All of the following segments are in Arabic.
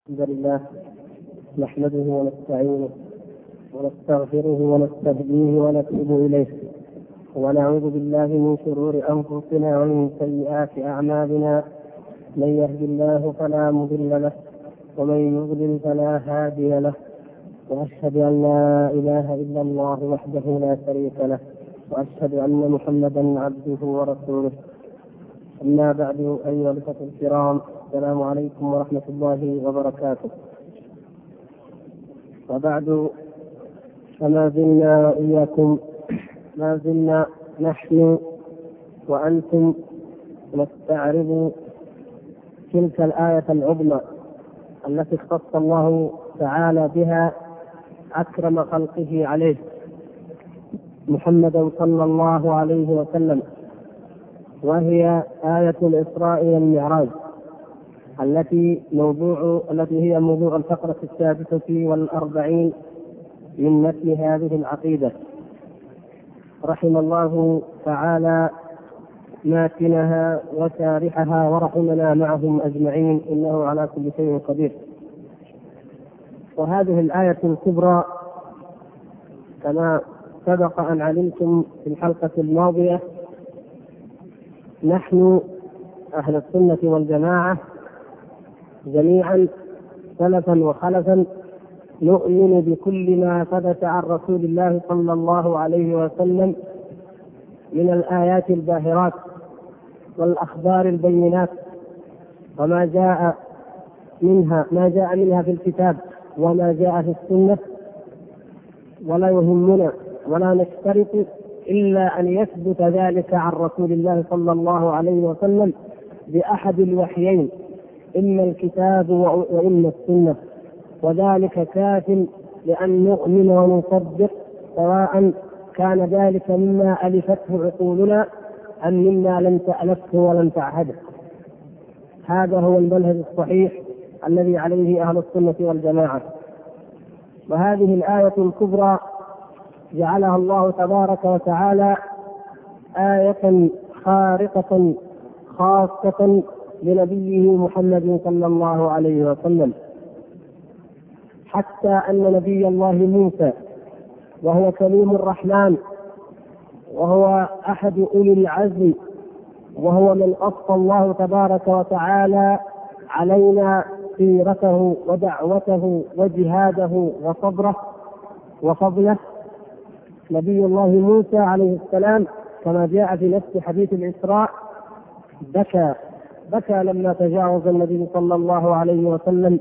الحمد لله نحمده ونستعينه ونستغفره ونستهديه ونتوب إليه ونعوذ بالله من شرور أنفسنا ومن سيئات أعمالنا. من يهد الله فلا مضل له ومن يضلل فلا هادي له، وأشهد أن لا إله إلا الله وحده لا شريك له، وأشهد أن محمدا عبده ورسوله. أما بعد، أيها الأخوة الكرام، السلام عليكم ورحمة الله وبركاته. وبعد، فما زلنا وإياكم ما زلنا نحن وأنتم نستعرض تلك الآية العظمى التي اختص الله تعالى بها أكرم خلقه عليه محمدا صلى الله عليه وسلم، وهي آية الإسراء والمعراج التي هي موضوع الفقرة 46 من متن هذه العقيدة. رحم الله تعالى ماتنها وشارحها ورحمنا معهم أجمعين، إنه على كل شيء قدير. وهذه الآية الكبرى كما سبق أن علمتم في الحلقة الماضية، نحن أهل السنة والجماعة جميعا سلفا وخلفا نؤمن بكل ما ثبت عن رسول الله صلى الله عليه وسلم من الآيات الباهرات والأخبار البينات، وما جاء منها في الكتاب وما جاء في السنة. ولا يهمنا ولا نشترط إلا أن يثبت ذلك عن رسول الله صلى الله عليه وسلم بأحد الوحيين، إما الكتاب وإما السنة، وذلك كاف لأن نؤمن ونصدق، سواء كان ذلك مما ألفته عقولنا أم مما لم تألفه ولم تعهده. هذا هو المنهج الصحيح الذي عليه أهل السنة والجماعة. وهذه الآية الكبرى جعلها الله تبارك وتعالى آية خارقة خاصة لنبيه محمد صلى الله عليه وسلم، حتى أن نبي الله موسى، وهو كليم الرحمن، وهو أحد أولي العزم، وهو من أصفى الله تبارك وتعالى علينا سيرته ودعوته وجهاده وصبره وفضله. نبي الله موسى عليه السلام كما جاء في نفس حديث الإسراء بكى لما تجاوز النبي صلى الله عليه وسلم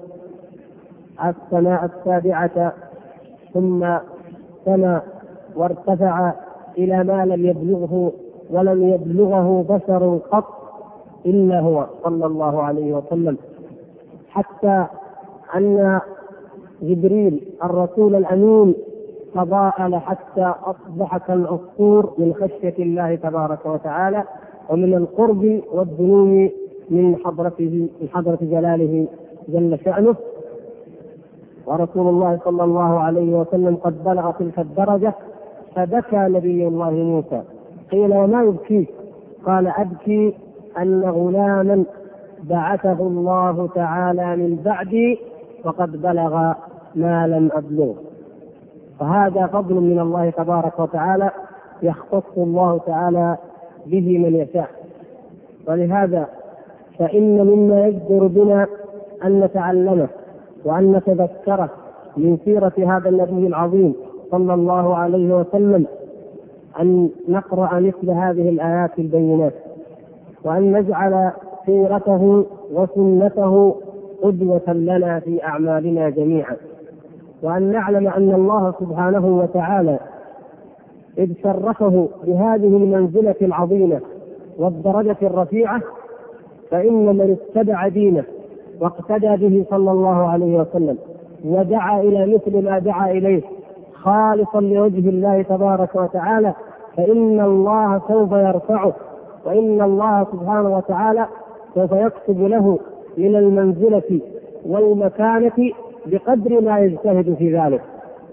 السماء السابعة، ثم سما وارتفع إلى ما لم يبلغه ولم يبلغه بشر قط إلا هو صلى الله عليه وسلم، حتى أن جبريل الرسول الأمين تضاءل حتى أصبح كالعصفور من خشية الله تبارك وتعالى ومن القرب والدنو من حضرة جلاله جل شأنه. ورسول الله صلى الله عليه وسلم قد بلغ تلك الدرجة، فبكى نبي الله موسى. قيل: وما يبكيك؟ قال: أبكي أن غلاما بعثه الله تعالى من بعدي وقد بلغ ما لم أبلغ. فهذا فضل من الله تبارك وتعالى يختص الله تعالى به من يشاء. ولهذا فإن مما يجدر بنا أن نتعلمه وأن نتذكره من سيرة هذا النبي العظيم صلى الله عليه وسلم أن نقرأ مثل هذه الآيات البينات، وأن نجعل سيرته وسنته قدوة لنا في أعمالنا جميعا، وأن نعلم أن الله سبحانه وتعالى إذ شرفه بهذه المنزلة العظيمة والدرجة الرفيعة، فإن من اتبع دينه واقتدى به صلى الله عليه وسلم ودعا إلى مثل ما دعا إليه خالصا لوجه الله تبارك وتعالى، فإن الله سوف يرفعه، وإن الله سبحانه وتعالى سوف يكتب له من المنزلة والمكانة بقدر ما يجتهد في ذلك.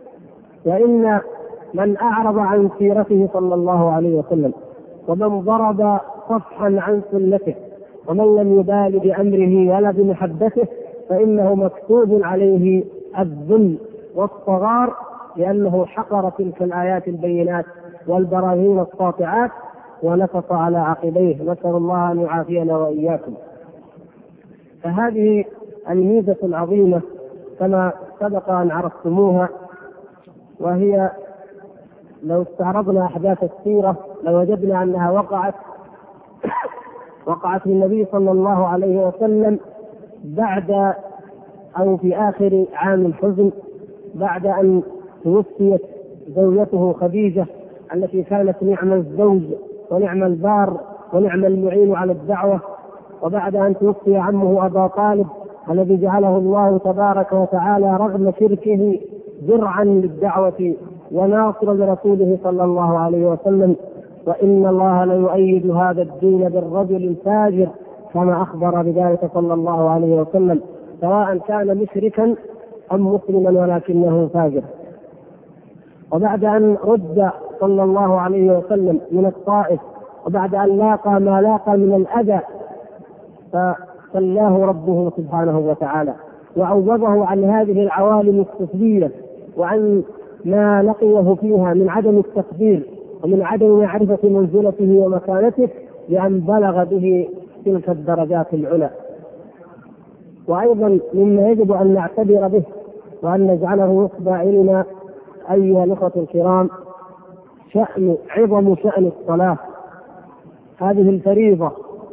وإن من أعرض عن سيرته صلى الله عليه وسلم ومن ضرب صفحا عن سنته ومن لم يبال بأمره ولا بمحبته فإنه مكتوب عليه الذل والصغار، لأنه حقر تلك الآيات البينات والبراهين الساطعات ونكص على عقبيه، نسأل الله أن يعافينا وإياكم. فهذه الميزة العظيمة كما سبق أن عرفتموها، وهي لو استعرضنا أحداث السيرة لوجدنا أنها وقعت للنبي صلى الله عليه وسلم بعد أو في آخر عام الحزن، بعد أن توفيت زوجته خديجة التي كانت نعم الزوج ونعم البار ونعم المعين على الدعوة، وبعد أن توفي عمه أبا طالب الذي جعله الله تبارك وتعالى رغم شركه درعا للدعوة وناصرا لرسوله صلى الله عليه وسلم. وإن الله ليؤيد هذا الدين بالرجل الفاجر كما أخبر بذلك صلى الله عليه وسلم، سواء كان مشركا أم مسلما ولكنه فاجر. وبعد أن رد صلى الله عليه وسلم من الطائف، وبعد أن لاقى ما لاقى من الأذى، فسلاه ربه سبحانه وتعالى وعوضه عن هذه العوالم السفلية وعن ما لقيه فيها من عدم التقدير ومن عدم معرفة منزلته ومكانته، لأن بلغ به تلك الدرجات العلى. وأيضا مما يجب أن نعتبر به وأن نجعله يخبى إلينا أيها الأخوة الكرام عظم شأن الصلاة، هذه الفريضة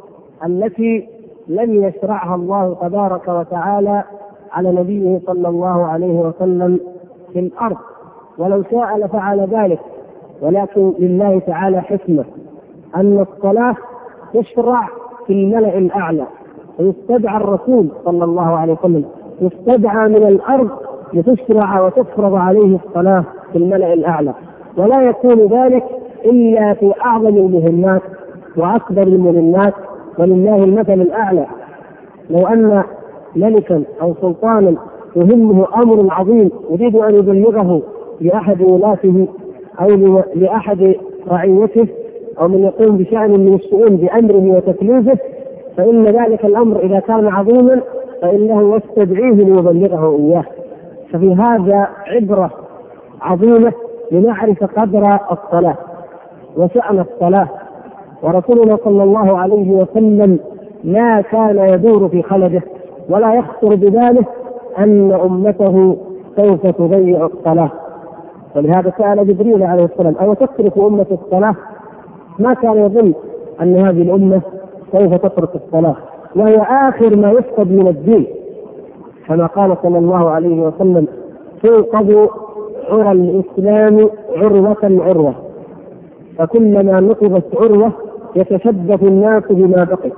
التي لم يشرعها الله تبارك وتعالى على نبيه صلى الله عليه وسلم في الأرض، ولو شاء لفعل ذلك، ولكن لله تعالى حكمة أن الصلاة تشرع في الملأ الأعلى، ويستدعى الرسول صلى الله عليه وسلم يستدعى من الأرض لتشرع وتفرض عليه الصلاة في الملأ الأعلى، ولا يكون ذلك إلا في أعظم المهمات وأكبر المهمات، ولله المثل الأعلى. لو أن ملكا أو سلطانا يهمه أمر عظيم يريد أن يبلغه لأحد ولاته أو لأحد رعيته أو من يقوم بشأن من الشؤون بأمره وتكليفه، فإن ذلك الأمر إذا كان عظيما فإنه يستدعيه ليبلغه إياه. ففي هذا عبرة عظيمة لنعرف قدر الصلاة وشأن الصلاة. ورسولنا صلى الله عليه وسلم ما كان يدور في خلده ولا يخطر بباله أن أمته سوف تضيع الصلاة، ولهذا سأل جبريل عليه السلام: أو تترك أمة الصلاة؟ ما كان يظن أن هذه الأمة سوف تترك الصلاة، وهي آخر ما يفقد من الدين، كما قال صلى الله عليه وسلم: توقظ عرى الإسلام عروة عروة، فكلما نقضت عروة يتشبث الناس بما بقي،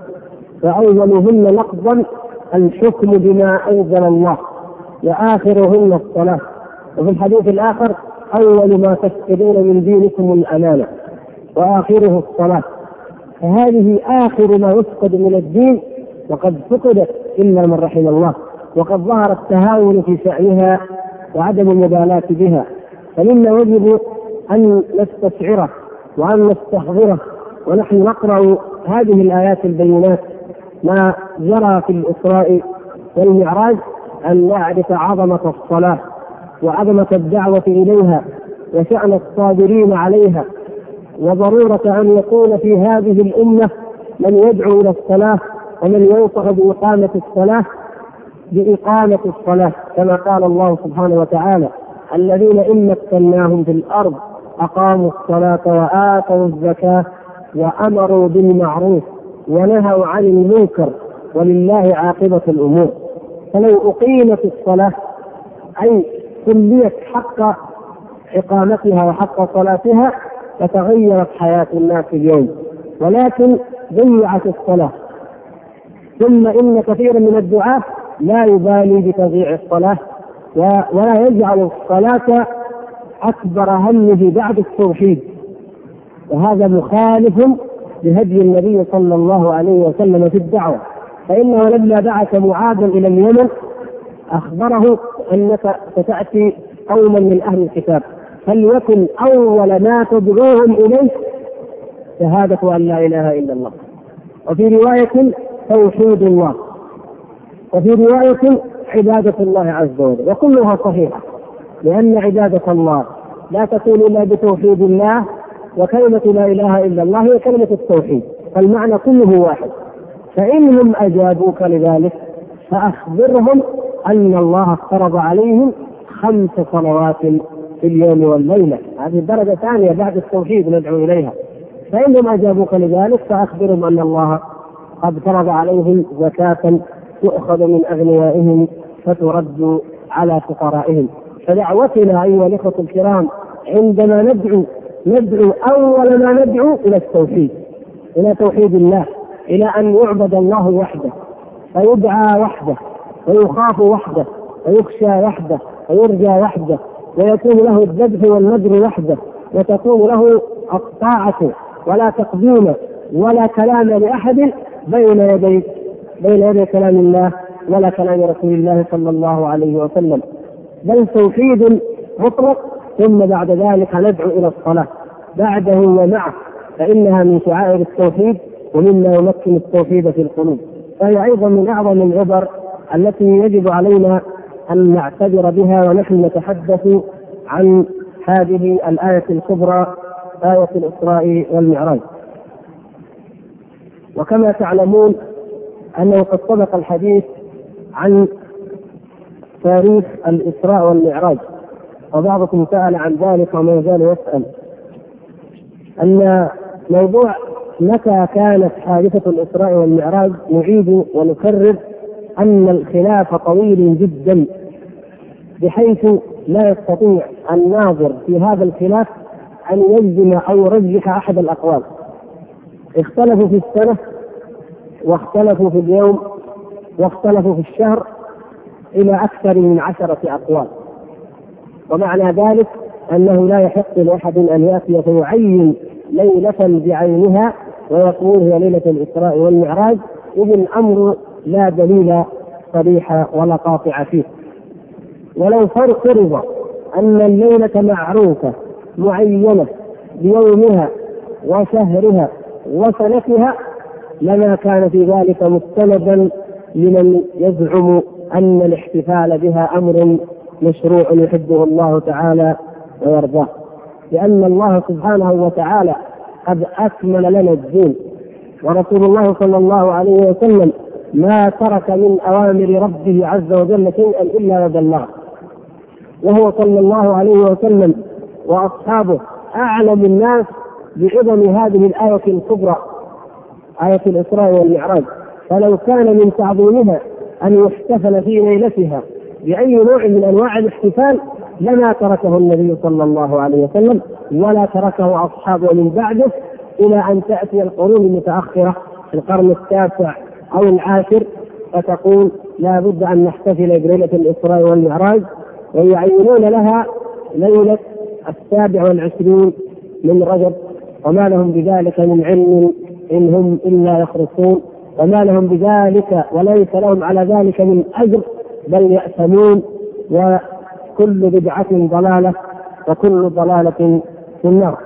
فأولهن نقضا الحكم بما أنزل الله، وآخرهن الصلاة. وفي الحديث الآخر: أول ما تفقدون من دينكم الأمانة، وآخره الصلاة. فهذه آخر ما يفقد من الدين، وقد فقدت إلا من رحم الله، وقد ظهر التهاون في شأنها وعدم المبالاة بها. فمنا يجب أن نستشعره وأن نستحضره ونحن نقرأ هذه الآيات البينات ما جرى في الإسراء والمعراج، أن نعرف عظمة الصلاة وعظمة الدعوة إليها وشأن الصابرين عليها، وضرورة أن يكون في هذه الأمة من يدعو إلى الصلاة ومن ينصح بإقامة الصلاة، كما قال الله سبحانه وتعالى: الذين إن مكناهم في الأرض أقاموا الصلاة وآتوا الزكاة وأمروا بالمعروف ونهوا عن المنكر ولله عاقبة الأمور. فلو أقيمت الصلاة أي كليت حق إقامتها وحق صلاتها فتغيرت حياة الناس اليوم، ولكن ضيعت الصلاة. ثم إن كثيرا من الدعاة لا يبالي بتضييع الصلاة ولا يجعل الصلاة أكبر همه بعد التوحيد، وهذا مخالف لهدي النبي صلى الله عليه وسلم في الدعوة. فإنه لما بعث معاذا إلى اليمن أخبره أنك ستأتي قوما من أهل الكتاب، فليكن أول ما تدعوهم إليه شهادة أن لا إله إلا الله، وفي رواية توحيد الله. وفي رواية عبادة الله عز وجل، وكلها صحيحة، لأن عبادة الله لا تكون إلا بتوحيد الله، وكلمة لا إله إلا الله هي كلمة التوحيد، فالمعنى كله واحد. فإنهم أجابوك لذلك فأخبرهم أن الله افترض عليهم 5 صلوات في اليوم والليلة، هذه درجة ثانية بعد التوحيد ندعو إليها. فإنهم أجابوك لذلك فأخبرهم أن الله قد فرض عليهم زكاة تؤخذ من أغنيائهم فترد على فقرائهم. فدعوتنا أيها الإخوة الكرام عندما ندعو أول ما ندعو إلى التوحيد، إلى توحيد الله، إلى أن يعبد الله وحده، فيدعى وحده، ويخاف وحده، ويخشى وحده، ويرجى وحده، ويكون له الذبح والنذر وحده، وتكون له الطاعة ولا تقديم ولا كلام لأحد بين يدي كلام الله ولا كلام رسول الله صلى الله عليه وسلم، بل توحيد مطلق. ثم بعد ذلك ندعو إلى الصلاة بعده ومعه، فإنها من شعائر التوحيد ومما يمكن التوحيد في القلوب، فهي أيضا من أعظم العبر التي يجب علينا أن نعتبر بها ونحن نتحدث عن هذه الآية الكبرى، آية الإسراء والمعراج. وكما تعلمون أنه قد سبق الحديث عن تاريخ الإسراء والمعراج، وبعضكم سأل عن ذلك وما يزال يسأل، أن موضوع متى كانت حادثة الإسراء والمعراج نعيد ونكرر أن الخلاف طويل جدا، بحيث لا يستطيع الناظر في هذا الخلاف أن يجزم أو يرجح أحد الأقوال. اختلفوا في السنة، واختلفوا في اليوم، واختلفوا في الشهر، إلى أكثر من 10 أقوال. ومعنى ذلك أنه لا يحق لأحد أن يأتي فيعين ليلة بعينها ويقول هي ليلة الإسراء والمعراج، إذ الأمر لا دليل صريح ولا قاطع فيه. ولو فرض أن الليلة معروفة معينة بيومها وشهرها وسنتها لما كان في ذلك مستندا لمن يزعم أن الاحتفال بها أمر مشروع يحبه الله تعالى ويرضاه، لأن الله سبحانه وتعالى قد أكمل لنا الدين، ورسول الله صلى الله عليه وسلم ما ترك من أوامر ربه عز وجل شيئا إلا ودله، وهو صلى الله عليه وسلم وأصحابه أعلم الناس بعظم هذه الآية الكبرى، آية الإسراء والمعراج. فلو كان من تعظيمها أن يحتفل في ليلتها بأي نوع من أنواع الاحتفال لما تركه النبي صلى الله عليه وسلم ولا تركه أصحابه من بعده، إلى أن تأتي القرون المتأخرة في القرن 9 أو 10 فتقول لا بد أن نحتفل بليلة الإسراء والمعراج، ويعينون لها ليلة 27 من رجب، وما لهم بذلك من علم إن هم إلا يخرصون، وما لهم بذلك وليس لهم على ذلك من أجر بل يأثمون، وكل بدعة ضلالة وكل ضلالة في النار.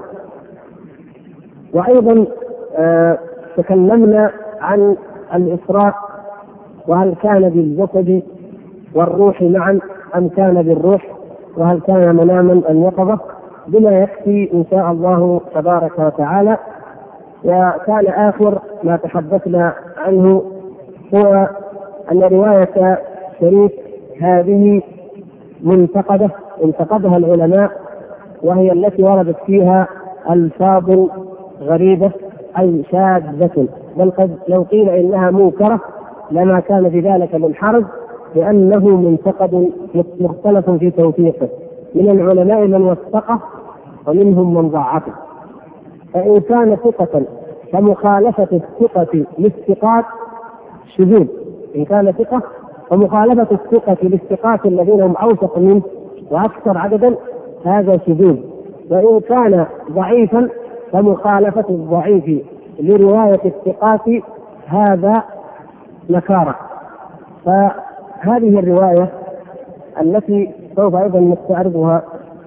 وأيضا تكلمنا عن الإسراء، وهل كان بالجسد والروح معا أم كان بالروح، وهل كان مناما أم يقظة، بما يكفي إن شاء الله تبارك وتعالى. وكان آخر ما تحدثنا عنه هو أن رواية شريك هذه انتقدها العلماء، وهي التي وردت فيها ألفاظ غريبة أي شاذة، بل قد لو قيل إنها منكرة لما كان في ذلك من حرج، لأنه منتقد مختلف في توثيقه، من العلماء من وثقه ومنهم من ضعفه. فإن كان ثقة فمخالفة الثقة للثقات شذوذ، إن كان ثقة فمخالفة الثقة للثقات الذين هم أوثق منه وأكثر عددا هذا شذوذ، وإن كان ضعيفا فمخالفة الضعيف لرواية الثقات هذا نكارة. فهذه الرواية التي سوف أيضا نستعرضها،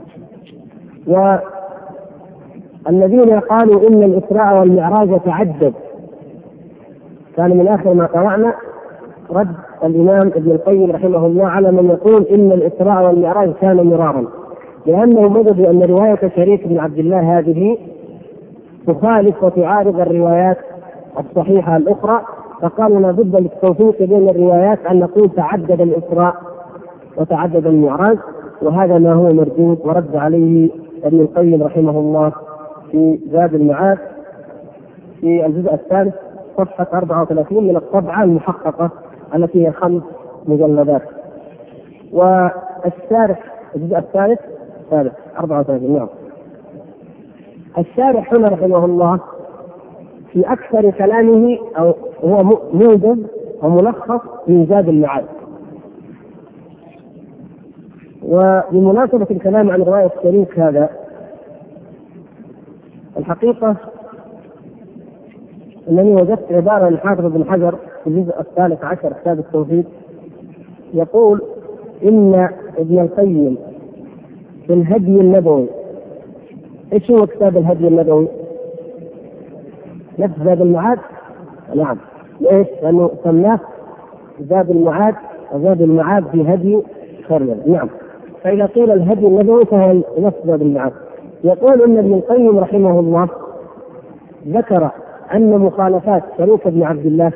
والذين قالوا إن الإسراء والمعراج تعدد، كان من آخر ما قرأنا رد الإمام ابن القيم رحمه الله على من يقول إن الإسراء والمعراج كان مرارا، لأنه مدد أن رواية شريك بن عبد الله هذه تخالف وتعارض الروايات الصحيحة الأخرى، فقالوا لا بد للتوفيق بين الروايات أن نقول تعدد الإسراء وتعدد المعراج، وهذا ما هو مردود ورد عليه ابن القيم رحمه الله في زاد المعاد في الجزء الثالث صفحة 34 من الطبعة المحققة التي هي 5 مجلدات. والشارح الجزء الثالث 34 نعم. الشارح هنا رحمه الله في أكثر كلامه أو هو موجز وملخص من زاد المعاد. وبمناسبة الكلام عن رواية شريك هذا، الحقيقة أنني وجدت عبارة للحافظ ابن حجر في الجزء 13 كتاب التوحيد يقول إن ابن القيم في الهدي النبوي. إيش هو كتاب الهدي النبوي؟ نفس زاد المعاد؟ نعم. ليش؟ لأنه سماه زاد المعاد وزاد المعاد في هدي خير. نعم. فإذا قيل الهدي النبوي فهو نفس زاد المعاد. يقول إن ابن القيم رحمه الله ذكر أن مخالفات شريك بن عبد الله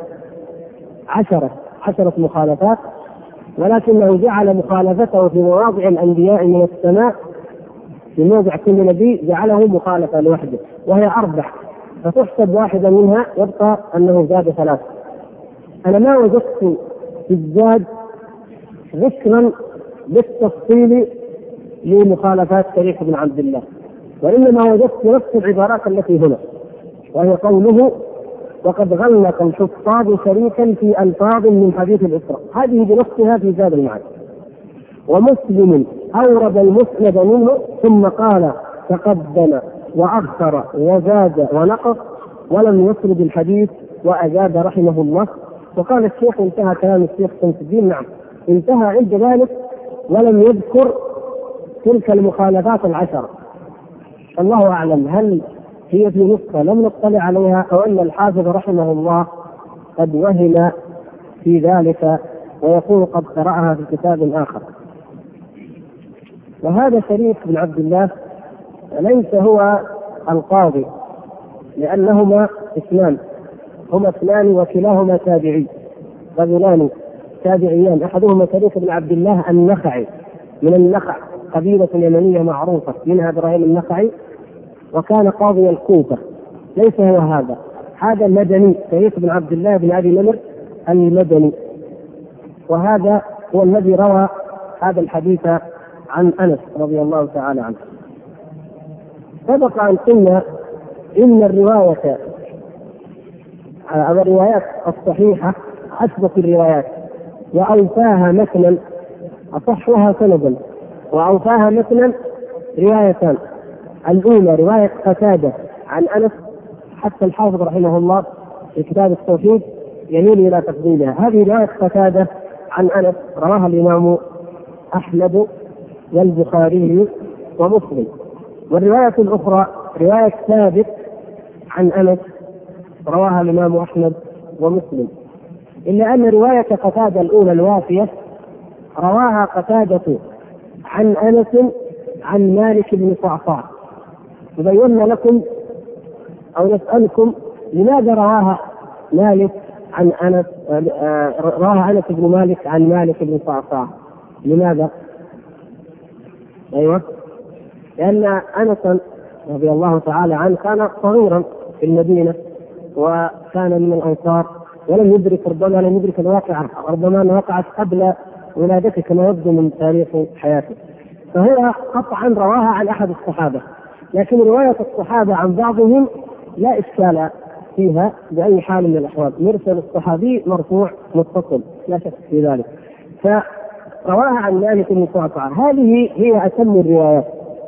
10 مخالفات، ولكنه جعل مخالفته في مواضع الأنبياء من السماء، في موضع كل نبي جعله مخالفة لوحده وهي 4، فتحسب واحدة منها يبقى أنه زاد 3. أنا ما وجدت في الزاد ذكرا بالتفصيل لمخالفات شريك بن عبد الله، وإنما وجدت نفس العبارات التي هنا، وهي قوله وقد غلق الحفاظ شريكا في ألفاظ من حديث الإسراء، هذه بنفسها في زاد المعاد. ومسلم أورد المسند منه ثم قال تقدم وأخر وزاد ونقص ولم يسرد الحديث وأزاد رحمه الله. وقال الشيخ انتهى كلام الشيخ شمس الدين. نعم انتهى عند ذلك ولم يذكر تلك المخالفات 10. الله أعلم هل هي في نسخة لم نطلع عليها أو أن الحافظ رحمه الله قد وهم في ذلك ويقول قد قرأها في كتاب آخر. وهذا شريك بن عبد الله ليس هو القاضي، لأنهما اثنان، هما اثنان وكلاهما تابعي، رجلان تابعيان، أحدهما شريك بن عبد الله النخعي من النخع، قبيلة يمنية معروفة منها إبراهيم النخعي، وكان قاضي الكوفة. ليس هو هذا المدني شريك بن عبد الله بن أبي نمر المدني، وهذا هو الذي روى هذا الحديث عن أنس رضي الله تعالى عنه. سبق أن قلنا إن الروايات الصحيحة أثبت الروايات وأوفاها مثلا، أصحها سندا وأوفاها مثلا روايتان. الأولى رواية قتادة عن أنس، حتى الحافظ رحمه الله في كتاب التوحيد يميل إلى تقديمها. هذه رواية قتادة عن أنس رواها الإمام أحمد والبخاري ومسلم. والرواية الأخرى رواية ثابت عن أنس رواها الإمام أحمد ومسلم، إلا أن رواية قتادة الأولى الوافية رواها قتادة عن أنس عن مالك بن صعصع. تبين لكم أو نسألكم لماذا رواها مالك عن أنس، رواها أنس بن مالك عن مالك بن صعصع؟ لماذا؟ أيوة، لأن أنس رضي الله تعالى عنه كان صغيرا في المدينة وكان من الأنصار ولم يدرك، ربما لم يدرك الواقعة، ربما وقعت قبل ولادته كما يبدو من تاريخ حياته، فهو قطعا رواها عن أحد الصحابة. لكن رواية الصحابة عن بعضهم لا إشكال فيها بأي حال من الأحوال، مرسل الصحابي مرفوع متصل لا شك في ذلك. فرواها عن مالك بن صعصع، هذه هي أتم الروايات،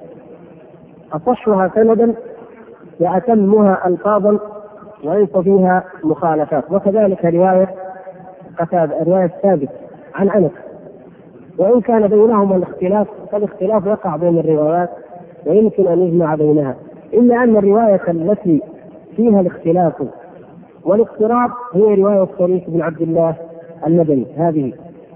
أصحها سندا وأتمها ألفاظا وليس فيها مخالفات. وكذلك رواية قتادة رواية ثابت عن أنس، وإن كان بينهما الاختلاف فالاختلاف يقع بين الروايات ويمكن أن يجمع بينها، إلا أن الرواية التي فيها الاختلاف والاقتراب هي رواية شريك بن عبد الله المدني هذه.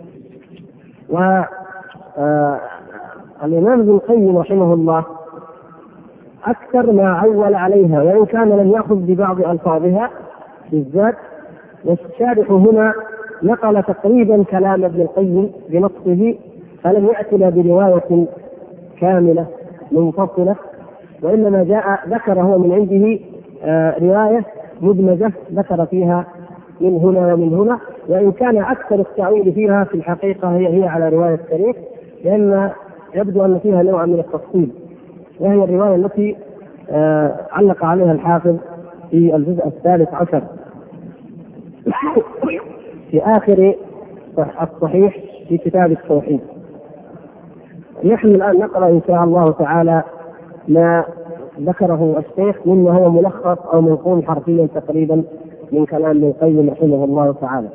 والإمام ابن القيم رحمه الله أكثر ما عول عليها، وإن كان لم يأخذ ببعض ألفاظها بالذات، والشارح هنا نقل تقريبا كلام ابن القيم بنصه، فلم يأتنا برواية كاملة منفصلة، وإنما ذكر هو من عنده رواية مدمجة ذكر فيها من هنا ومن هنا، وإن كان أكثر التعويل فيها في الحقيقة هي على رواية الشريف، لأن يبدو أن فيها نوع من التفصيل، وهي الرواية التي علق عليها الحافظ في الجزء 13 في آخر الصحيح في كتاب التوحيد. نحن الآن نقرأ إن شاء الله تعالى ما ذكره الشيخ مما هو ملخص أو منقول حرفيا تقريبا من كلام ابن القيم رحمه الله تعالى.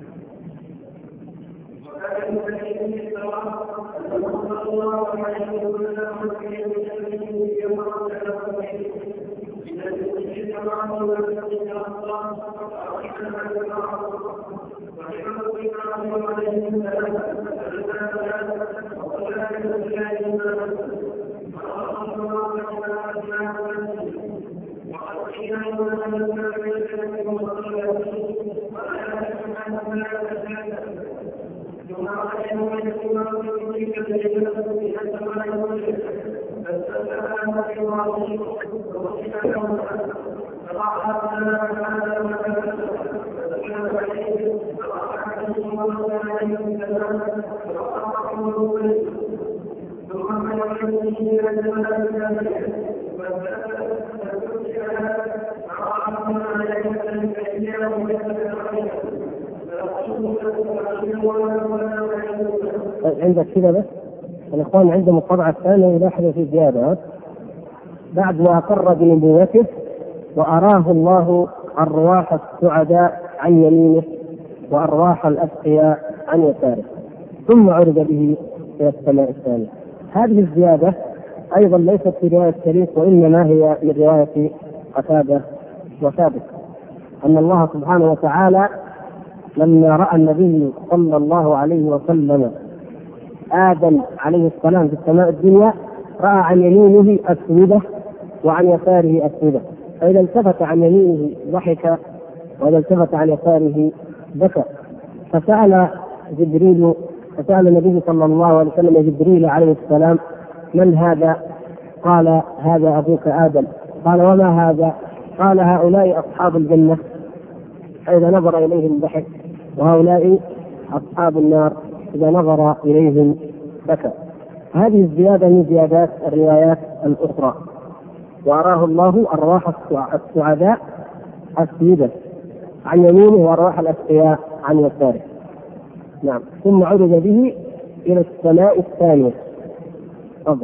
عندك كذا بس الإخوان عندهم الطبعة الثانية يلاحظوا في زيادة بعد ما أقر بنبوته وأراه الله أرواح السعداء عن يمينه وأرواح الأتقياء عن يساره ثم عرج به إلى السماء الثانية. هذه الزيادة أيضا ليست في رواية الشريف، وإنما هي من رواية قتادة وثابت، أن الله سبحانه وتعالى لما رأى النبي صلى الله عليه وسلم آدم عليه السلام في السماء الدنيا رأى عن يمينه أسودة وعن يساره أسودة، فإذا التفت عن يمينه ضحك وإذا التفت عن يساره بكى. فسأل النبي صلى الله عليه وسلم جبريل عليه السلام: من هذا؟ قال: هذا أبوك آدم. قال: وما هذا؟ قال: هؤلاء أصحاب الجنة. فإذا نظر إليهم ضحك، وهؤلاء أصحاب النار إذا نظر إليهم بكى. هذه الزيادة من زيادات الروايات الأخرى. وأراه الله أرواح السعداء السيدة عن يمينه وأرواح الأتقياء عن يساره. نعم. ثم عرج به إلى السماء الثانية. تفضل.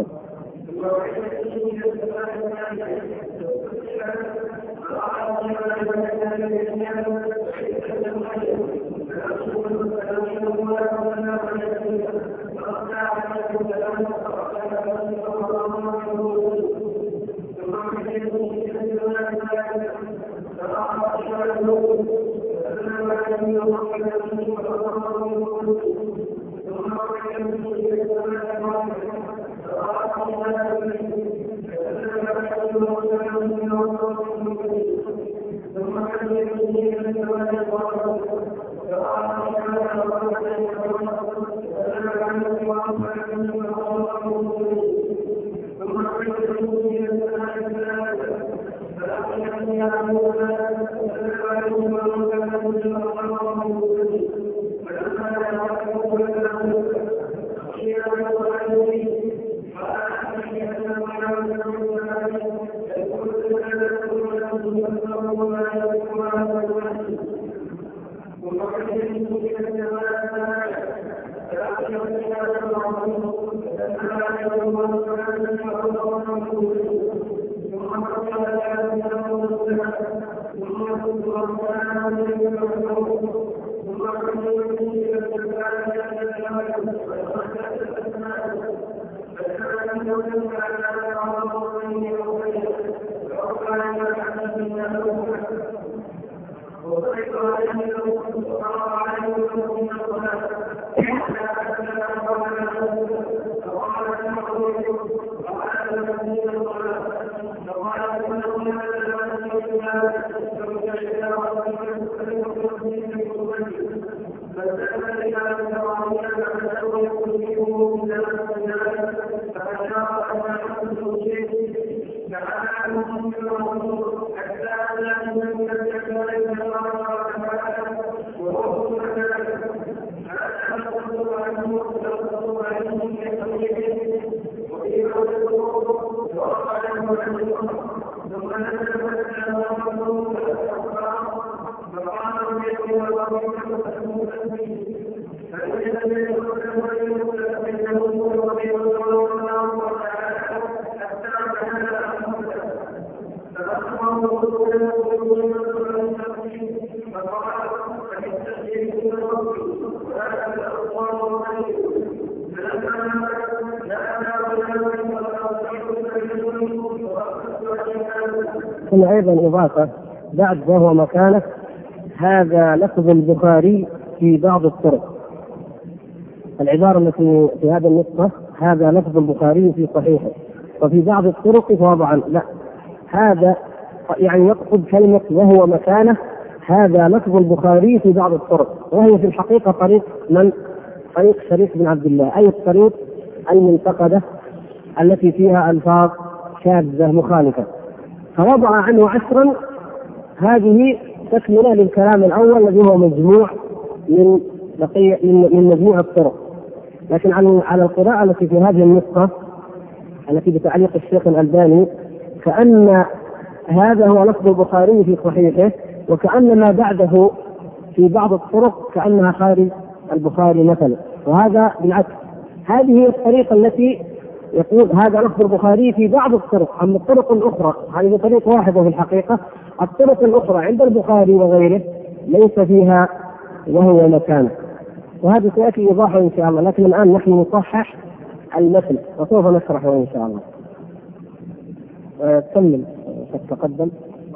ثم أيضا إضافة بعد وهو مكانه، هذا لفظ البخاري في بعض الطرق. العبارة التي في هذا النسخة هذا لفظ البخاري في صحيحه، وفي بعض الطرق طبعا لا، هذا يعني يقصد كلمة وهو مكانه، هذا لفظ البخاري في بعض الطرق، وهي في الحقيقة طريق من؟ طريق شريك بن عبد الله، أي الطريق المنتقدة التي فيها ألفاظ شاذة مخالفة، فوضع عنه 10. هذه تكملة للكلام الأول الذي هو مجموع من مجموع الطرق. لكن على القراءة التي في هذه النسخة التي بتعليق الشيخ الألباني، كأن هذا هو لفظ البخاري في صحيحه، وكأن ما بعده في بعض الطرق كأنها خارج البخاري مثلا، وهذا بالعكس. هذه هي الطريقة التي يقول هذا لفظ البخاري في بعض الطرق. أما الطرق الأخرى هذه طريقة واحدة في الحقيقة، الطرق الأخرى عند البخاري وغيره ليس فيها وهو مكانه، وهذا سيأتي إيضاحه إن شاء الله. لكن الآن نحن نصحح المثل وسوف نشرحه إن شاء الله. كمل تتقدم.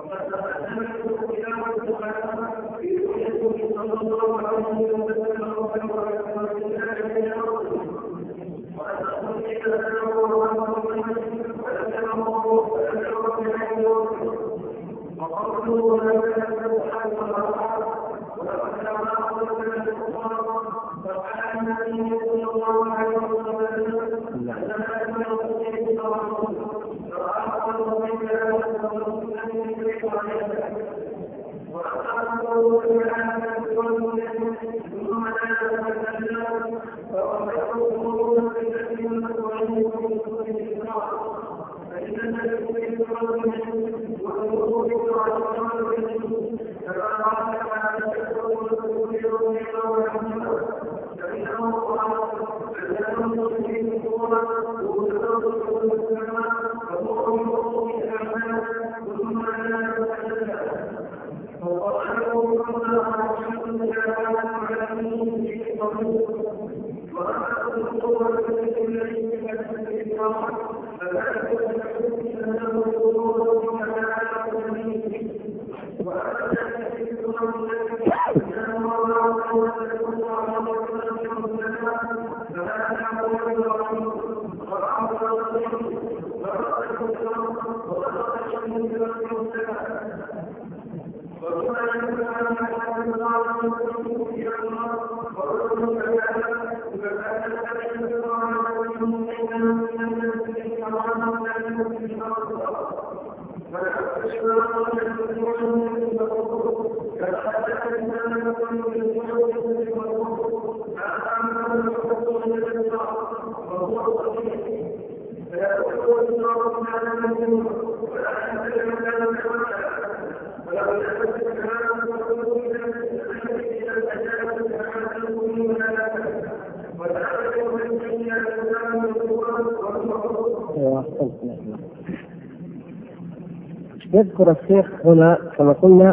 يذكر الشيخ هنا كما قلنا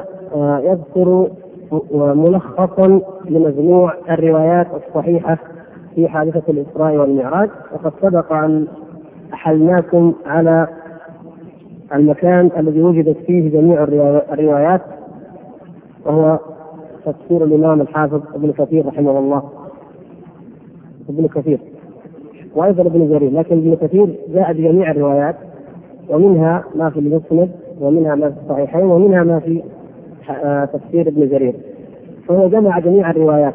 يذكر ملخصا لمجموع الروايات الصحيحة في حادثة الإسراء والمعراج، وقد سبق أن أحلناكم على المكان الذي وجدت فيه جميع الروايات، وهو تفسير الإمام الحافظ ابن كثير رحمه الله، ابن كثير وأيضا ابن جرير، لكن ابن كثير جاء بجميع الروايات، ومنها ما في المسند ومنها ما في الصحيحين ومنها ما في تفسير ابن جرير، فهو جمع جميع الروايات،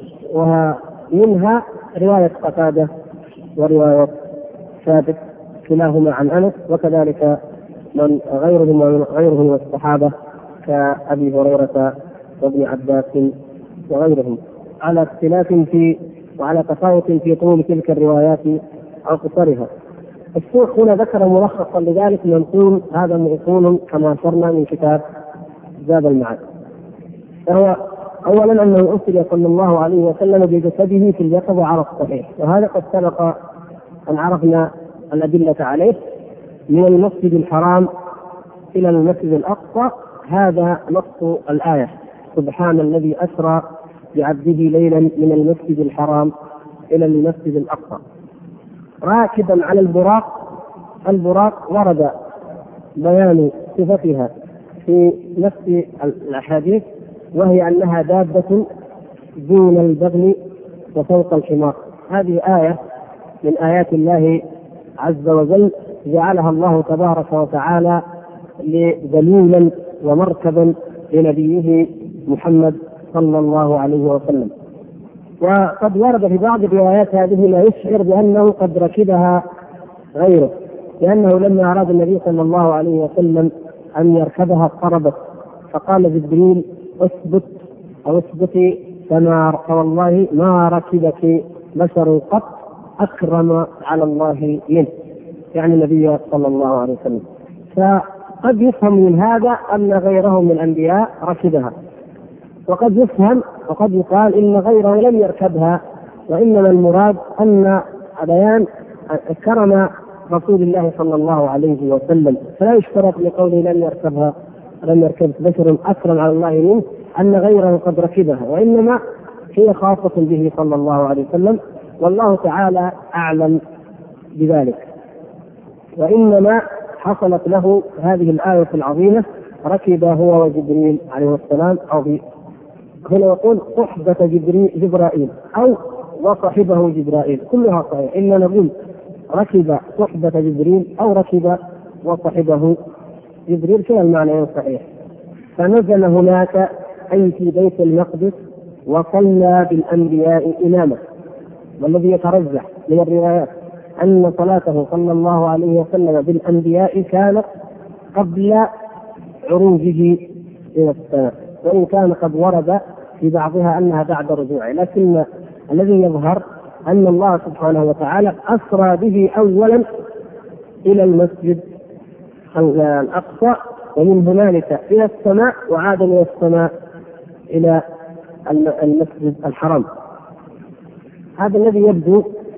ومنها رواية قتادة ورواية ثابت كلاهما عن أنس، وكذلك من غيرهم من الصحابة كأبي هريرة وابن عباس وغيرهم، على اختلاف وعلى تفاوت في طول تلك الروايات أو قصرها. الشيخ هنا ذكر ملخصا لذلك منقول، هذا منقول كما أشرنا من كتاب زاد المعاد. فهو أولا أنه أرسل صلى الله عليه وسلم بجسده في اليقظة على الصحيح، وهذا قد سبق أن عرفنا الأدلة عليه، من المسجد الحرام إلى المسجد الأقصى، هذا نص الآية: سبحان الذي أسرى بعبده ليلا من المسجد الحرام إلى المسجد الأقصى راكبا على البراق. البراق ورد بيان صفتها في نفس الأحاديث، وهي أنها دابة دون البغل وفوق الحمار. هذه آية من آيات الله عز وجل، جعلها الله تبارك وتعالى دليلا ومركبا لنبيه محمد صلى الله عليه وسلم. وقد ورد في بعض الروايات هذه ما يشعر بأنه قد ركبها غيره، لأنه لما أراد النبي صلى الله عليه وسلم أن يركبها اضطربت، فقال جبريل: اثبت أو اثبتي، فوالله ما ركبك بشر قط أكرم على الله منه، يعني النبي صلى الله عليه وسلم. فقد يفهم من هذا أن غيره من الأنبياء ركبها، وقد يفهم وقد يقال إن غيره لم يركبها، وإنما المراد أن بيان كرم رسول الله صلى الله عليه وسلم، فلا يشترط لقوله لم يركب بشر أكرم على الله منه أن غيره قد ركبها، وإنما هي خاصة به صلى الله عليه وسلم، والله تعالى أعلم بذلك. وإنما حصلت له هذه الآية العظيمة: ركب هو وجبريل عليه السلام، أو هنا يقول صحبة جبرائيل أو وصحبه جبرائيل، كلها صحيح، إلا نقول ركب صحبة جبريل أو ركب وصحبه جبريل، كلا المعنى صحيح. فنزل هناك أي في بيت المقدس، وصلى بالأنبياء إماما. والذي يترجح من الروايات أن صلاته صلى الله عليه وسلم بالأنبياء كانت قبل عروجه إلى السماء، وإن كان قد ورد في بعضها أنها بعد رجوعه، لكن الذي يظهر أن الله سبحانه وتعالى أسرى به أولا إلى المسجد الأقصى، ومن هنالك إلى السماء، وعاد من السماء إلى المسجد الحرام. هذا الذي يبدو.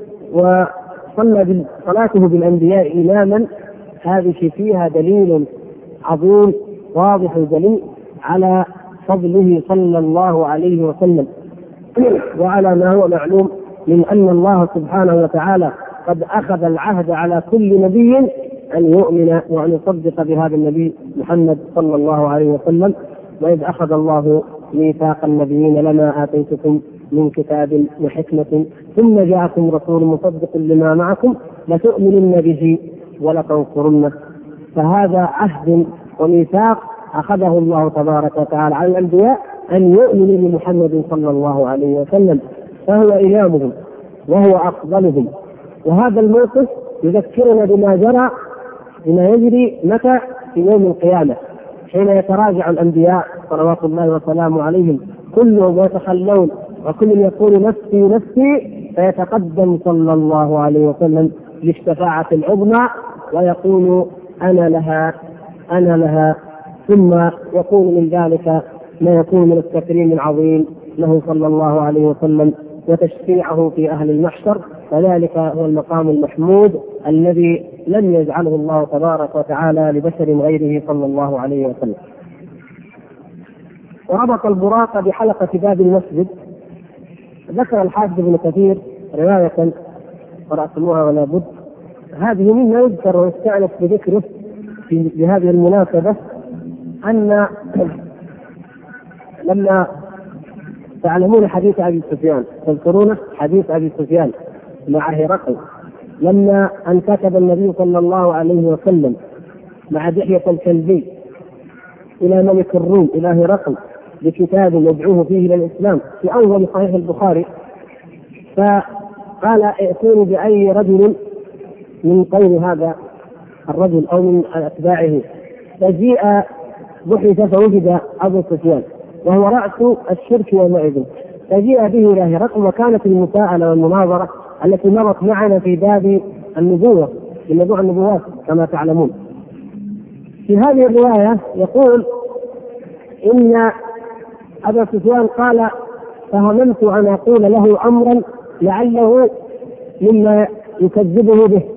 وصلى صلاته بالأنبياء إماما، هذه فيها دليل عظيم واضح دليل على فضله صلى الله عليه وسلم، وعلى ما هو معلوم من أن الله سبحانه وتعالى قد أخذ العهد على كل نبي أن يؤمن وأن يصدق بهذا النبي محمد صلى الله عليه وسلم. وإذ أخذ الله ميثاق النبيين لما آتيتكم من كتاب وحكمة ثم جاءكم رسول مصدق لما معكم لتؤمنن به ولتنصرنه. فهذا عهد وميثاق أخذه الله تبارك وتعالى على الأنبياء أن يؤمنوا بمحمد صلى الله عليه وسلم، فهو إمامهم وهو أفضلهم. وهذا الموقف يذكرنا بما يجري متى في يوم القيامة، حين يتراجع الأنبياء صلوات الله وسلامه عليهم كلهم يتخلون وكل يقول نفسي نفسي، فيتقدم صلى الله عليه وسلم للشفاعة العظمى ويقول أنا لها أنا لها، ثم يكون من ذلك ما يكون من التكريم العظيم له صلى الله عليه وسلم وتشفيعه في أهل المحشر. فذلك هو المقام المحمود الذي لم يجعله الله تبارك وتعالى لبشر غيره صلى الله عليه وسلم. وربط البراق بحلقة باب المسجد. ذكر الحافظ ابن كثير رواية قرأتموها ولا بد، هذه مما يذكر ويستأنف بذكره في هذه المناسبة، أن لما تعلمون حديث أبي سفيان، تذكرون حديث أبي سفيان مع هرقل لما أن كتب النبي صلى الله عليه وسلم مع دحية الكلبي إلى ملك الروم إلى هرقل بكتاب يدعوه فيه إلى الإسلام في أول صحيح البخاري، فقال ائتوني بأي رجل من قوم هذا الرجل أو من أتباعه، فجيء بحث فوجد أبو سفيان وهو رأس الشرك يومئذ، فجيء به إلى هرقل، وكانت المساءلة والمناظرة التي مرت معنا في باب النبوة في موضوع النبوات كما تعلمون. في هذه الرواية يقول إن أبا سفيان قال فهممت أن أقول له أمرا لعله مما يكذبه به،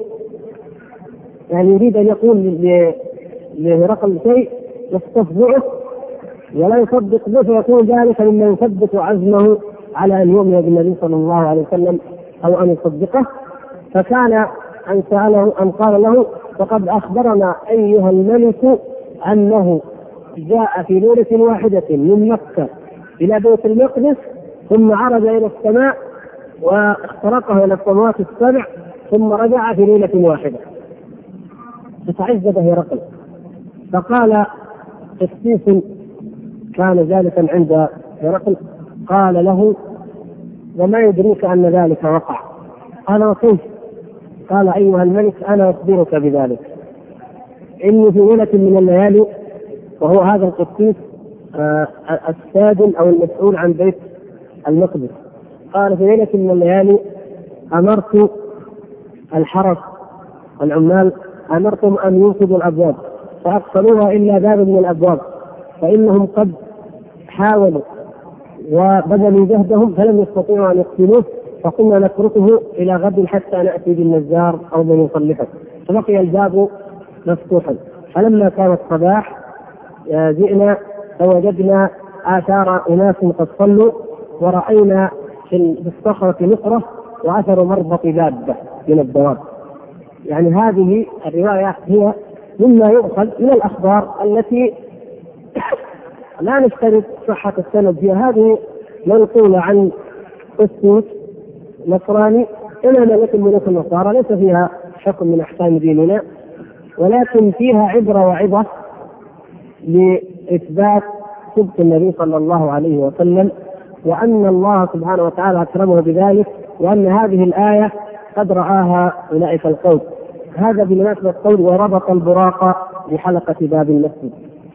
يعني يريد أن يقول لهرقل شيء يستفزعه ولا يصدق به، فيكون ذلك مما يثبت عزمه على أن يؤمن بالنبي صلى الله عليه وسلم أو أن يصدقه. فكان أن سأله أن قال له فقد أخبرنا أيها الملك أنه جاء في ليلة واحدة من مكة إلى بيت المقدس ثم عرج إلى السماء واخترقه إلى السماوات السبع ثم رجع في ليلة واحدة. فتعجب هرقل فقال قسيس كان جالسا عند هرقل قال له وما يدريك أن ذلك وقع؟ قال وكيف؟ قال أيها الملك أنا أخبرك بذلك، إني في ليلة من الليالي، وهو هذا القسيس السادن أو المسؤول عن بيت المقدس، قال في ليلة من الليالي أمرت الحرس العمال أمرتم أن ينقذوا الأبواب فأقفلوها إلا باب من الأبواب، فإنهم قد حاولوا وبذلوا جهدهم فلم يستطيعوا أن يقتلوه، فقلنا نتركه إلى غد حتى نأتي بالنجار أو من يصلحه، فبقي الباب مفتوحا. فلما كان الصباح جئنا فوجدنا آثار أناس قد صلوا، ورأينا في الصخرة نقرة وأثر مربط دابة من الدواب. يعني هذه الرواية هي مما يؤخذ من الأخبار التي لا نشترط صحة السند فيها. هذه منقولة عن قسيس نصراني إلى ملك ملوك النصارى، ليس فيها حكم من أحكام ديننا، ولكن فيها عبرة وعظة لإثبات صدق النبي صلى الله عليه وسلم، وأن الله سبحانه وتعالى أكرمه بذلك، وأن هذه الآية قد رآها أولئك القوم. هذا بمناسبة قول وربط البراق بحلقة باب المسجد.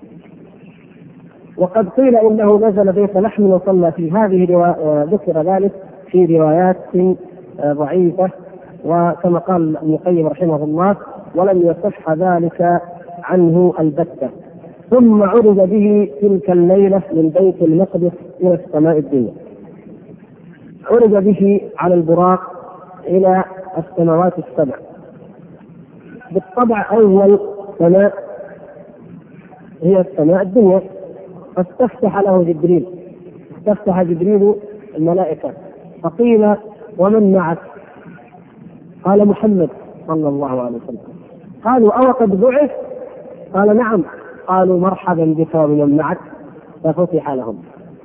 وقد قيل إنه نزل بيت لحم وصلى فيه، هذه ذكر ذلك في روايات ضعيفة، وكما قال ابن القيم رحمه الله ولم يصح ذلك عنه البتة. ثم عرج به تلك الليلة من بيت المقدس إلى السماء الدنيا، عرج به على البراق إلى السماوات السبع. بالطبع أول سماء هي السماء الدنيا، فاستفتح له جبريل، استفتح جبريل الملائكة فقيل ومن معك؟ قال محمد صلى الله عليه وسلم. قالوا أو قد بعث؟ قال نعم. قالوا مرحبا بك ومن معك، ففتح لهم.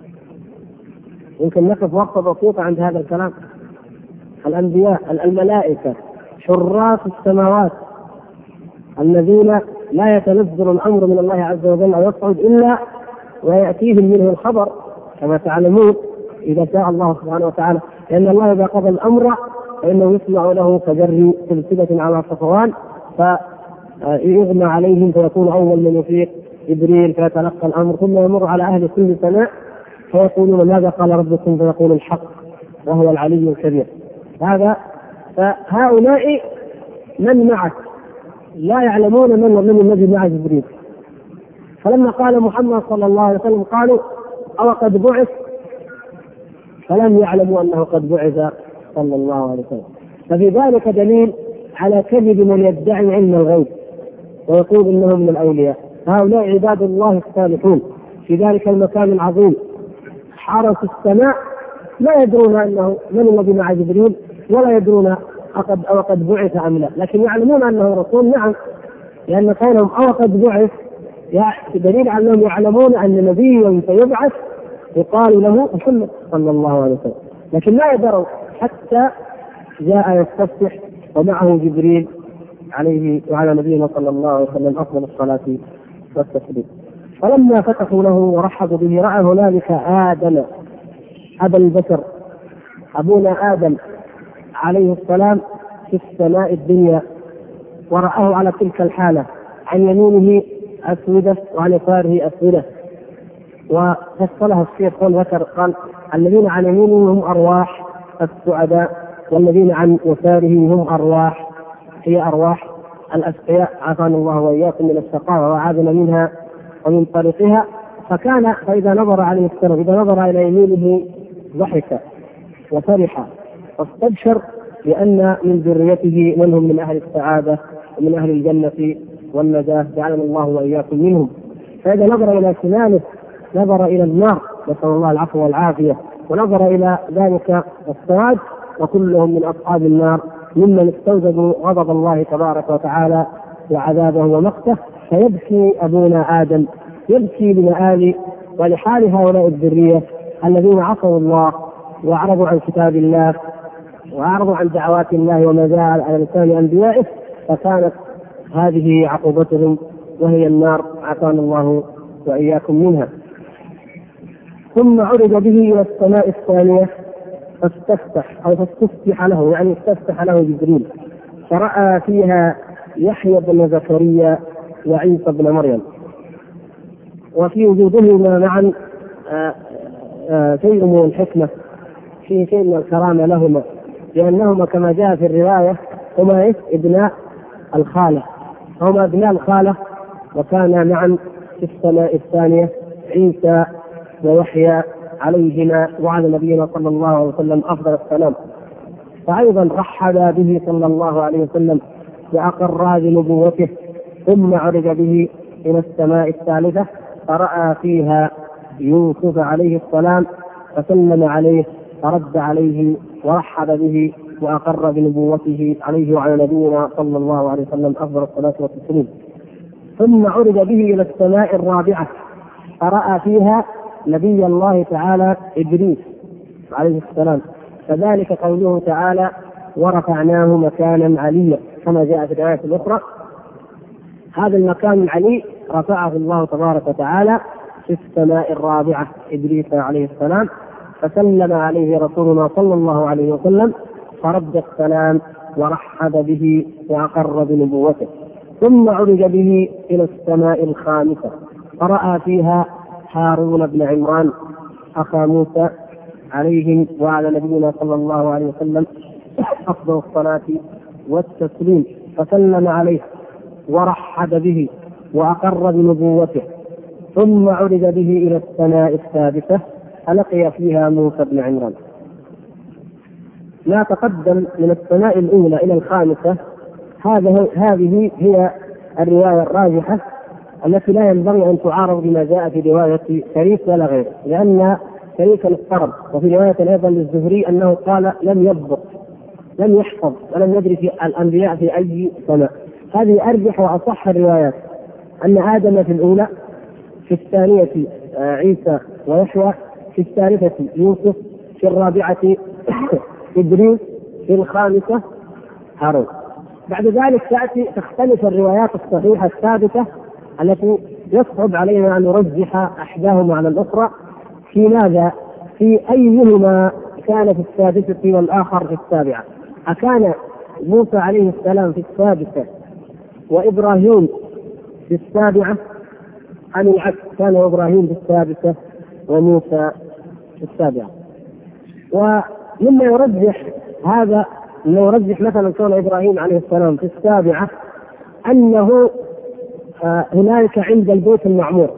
يمكن نقف وقت بسيط عند هذا الكلام. الأنبياء الملائكة حراس السماوات الذين لا يتنزل الأمر من الله عز وجل أو يصعد إلا ويأتيهم منه الخبر كما تعلمون إذا شاء الله سبحانه وتعالى، لأن الله إذا قضى الأمر فإنه يسمع له كجر سلسلة على صفوان، فيغمى عليهم فيكون أول من يفيق جبريل فيتلقى الأمر، ثم يمر على أهل كل سماء فيقولون ماذا قال ربكم؟ فيقول الحق وهو العلي الكبير. هذا فهؤلاء من معك لا يعلمون من الذي مع جبريل. فلما قال محمد صلى الله عليه وسلم قالوا أو قد بعث؟ فلم يعلموا أنه قد بعث صلى الله عليه وسلم. ففي ذلك دليل على كذب من يدعي علم الغيب ويقول إنهم من الأولياء. هؤلاء عباد الله الصالحون في ذلك المكان العظيم حرس السماء، لا يدرون أنه من الذي مع جبريل، ولا يدرون أو قد بعث أم لا، لكن يعلمون أنه رسول. نعم، لأن كونهم أو قد بعث دليل على أنهم يعلمون أن نبيا سيبعث يقال له محمد صلى الله عليه وسلم، لكن لا يدروا حتى جاء يستفتح ومعه جبريل عليه وعلى نبينا صلى الله عليه وسلم أفضل الصلاة والتسليم. فلما فتحوا له ورحبوا به رأى هنالك آدم أبا البشر، أبونا آدم عليه السلام في السماء الدنيا، ورآه على تلك الحالة، عن يمينه أسودة وعن يساره أسودة. وفصلها الشيخ وذكر قال الذين عن يمينه هم أرواح السعداء، والذين عن يساره هم أرواح هي أرواح الأشقياء، عافانا الله وإياكم من الشقاوة وعادنا منها ومن طريقها. فكان فإذا نظر عليه السلام إذا نظر إلى يمينه ضحك وفرح واستبشر لأن من ذريته من هم من أهل السعادة ومن أهل الجنة والنجاة، جعلنا الله وإياكم منهم. فإذا نظر إلى شماله نظر إلى النار، نسأل الله العفو والعافية، ونظر إلى ذلك السواد وكلهم من أصحاب النار ممن استوجبوا غضب الله تبارك وتعالى وعذابه ومقته. فيبكي أبونا آدم، يبكي لمآل ولحال هؤلاء الذرية الذين عصوا الله وأعرضوا عن كتاب الله وأعرضوا عن دعوات الله وما جاء على لسان أنبيائه، فكانت هذه عقوبتهم وهي النار، عافانا الله وإياكم منها. ثم عرج به إلى السماء الثانية فاستفتح له، يعني استفتح له جبريل، فرأى فيها يحيى بن زكريا وعيسى بن مريم، وفي وجودهما معا شيء من الحكمة، في شيء من الكرامة لهما، لأنهما كما جاء في الرواية هما ابناء الخالة، هما ابناء الخالة، وكانا معا في السماء الثانية عيسى ويحيى عليهما وعلى نبينا صلى الله عليه وسلم أفضل السلام. فأيضا رحب به صلى الله عليه وسلم وأقر بنبوته. ثم عرج به إلى السماء الثالثة فرأى فيها يوسف عليه السلام فسلم عليه فرد عليه ورحب به وأقر بنبوته عليه وعلى نبينا صلى الله عليه وسلم أفضل الصلاة والتسليم. ثم عرج به إلى السماء الرابعة فرأى فيها نبي الله تعالى إدريس عليه السلام، فذلك قوله تعالى ورفعناه مكانا عليا، كما جاء في الآية الأخرى. هذا المكان العلي رفعه الله تبارك وتعالى في السماء الرابعة إدريس عليه السلام، فسلم عليه رسولنا صلى الله عليه وسلم فرد السلام ورحب به وأقر بنبوته. ثم عرج به إلى السماء الخامسة فرأى فيها هارون بن عمران أخا موسى عليهم وعلى نبينا صلى الله عليه وسلم أفضل الصلاة والتسليم، فسلم عليه ورحب به وأقر بنبوته. ثم عرج به إلى السماء السادسة فلقي فيها موسى بن عمران. ما تقدم من السماء الأولى إلى الخامسة هذه هي الرواية الراجحة التي لا ينبغي أن تعارض بما جاء في رواية شريك ولا غيره، لأن شريكا اضطرب. وفي رواية أيضا للزهري أنه قال لم يضبط لم يحفظ ولم يدري في الأنبياء في أي سماء. هذه أرجح وأصح الروايات، أن آدم في الأولى، في الثانية عيسى ويحيى، في الثالثة يوسف، في الرابعة إدريس، في الخامسة هارون. بعد ذلك تختلف الروايات الصحيحة الثابتة التي يصعب علينا أن نرجح أحداهما على الأخرى في ماذا؟ في أيهما كان في السادسة والآخر في السابعة. أكان موسى عليه السلام في السادسة وإبراهيم في السابعة أم العكس؟ كان إبراهيم في السادسة وموسى في السابعة. ومما يرجح هذا أنه يرجح مثلا كون إبراهيم عليه السلام في السابعة أنه هنالك عند البيت المعمور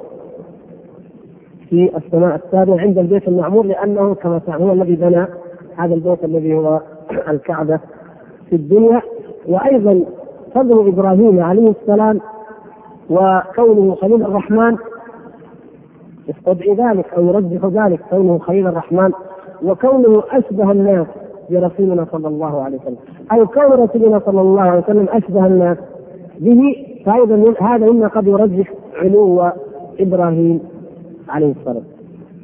في السماء السابعة، عند البيت المعمور، لأنه كما هو الذي بنى هذا البيت الذي هو الكعبة في الدنيا. وأيضا فضل إبراهيم عليه السلام وكونه خليل الرحمن يستدعي ذلك أو يرجح ذلك، كونه خليل الرحمن وكونه أشبه الناس برسولنا صلى الله عليه وسلم، أو كون رسولنا صلى الله عليه وسلم أشبه الناس به، فأيضا هذا مما قد يرجح علو إبراهيم عليه السلام.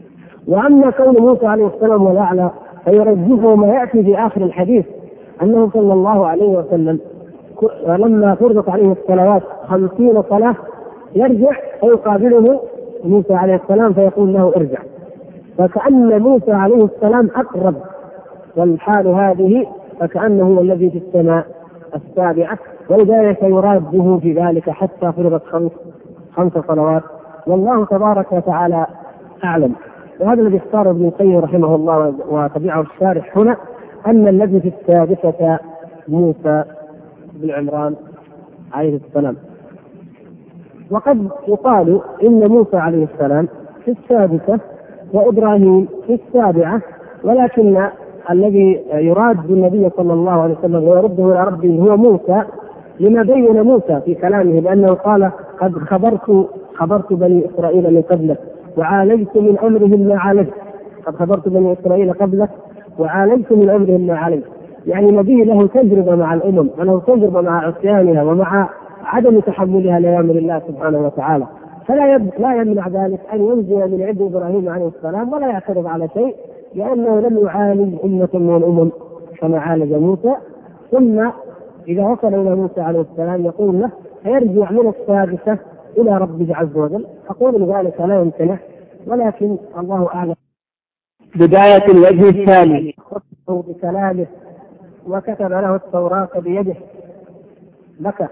وأما كون موسى عليه السلام والأعلى فيرجحه ما يأتي في آخر الحديث أنه صلى الله عليه وسلم لما فرضت عليه الصلوات 50 صلاة يرجع فيقابله موسى عليه السلام فيقول له ارجع، فكأن موسى عليه السلام أقرب، والحال هذه فكأنه هو الذي في السماء السابعة، ولذلك يراد به في ذلك حتى فرضت 5 صلوات، والله تبارك وتعالى أعلم. وهذا الذي اختاره ابن القيم رحمه الله وتبعه الشارح هنا، أن الذي في السادسة موسى بن عمران عليه السلام. وقد يقال إن موسى عليه السلام في السادسة وإبراهيم في السابعة، ولكن الذي يراد بالنبي صلى الله عليه وسلم ويرده إلى ربه هو موسى، لما بين موسى في كلامه بأنه قال قد خبرت بني إسرائيل من قبلك وعالجت من أمرهم ما عالجت، قد خبرت بني إسرائيل قبلك وعالجت من أمرهم ما عالجت، يعني نبي له تجربة مع الأمم وله تجربة مع عصيانها ومع عدم تحملها لأوامر الله سبحانه وتعالى، لا يمنع ذلك أن ينزل من عند إبراهيم عليه السلام ولا يعترض على شيء، لأنه لم يعالج أمة من الأمم كما عالج موسى. ثم إذا وصل إلى موسى عليه السلام يقول له فيرجع من السادسة إلى ربه عز وجل. أقول ذلك لا يمتنع، ولكن الله أعلم. بداية الوجه الثاني خطه بكلامه وكتب له التوراة بيده، بكى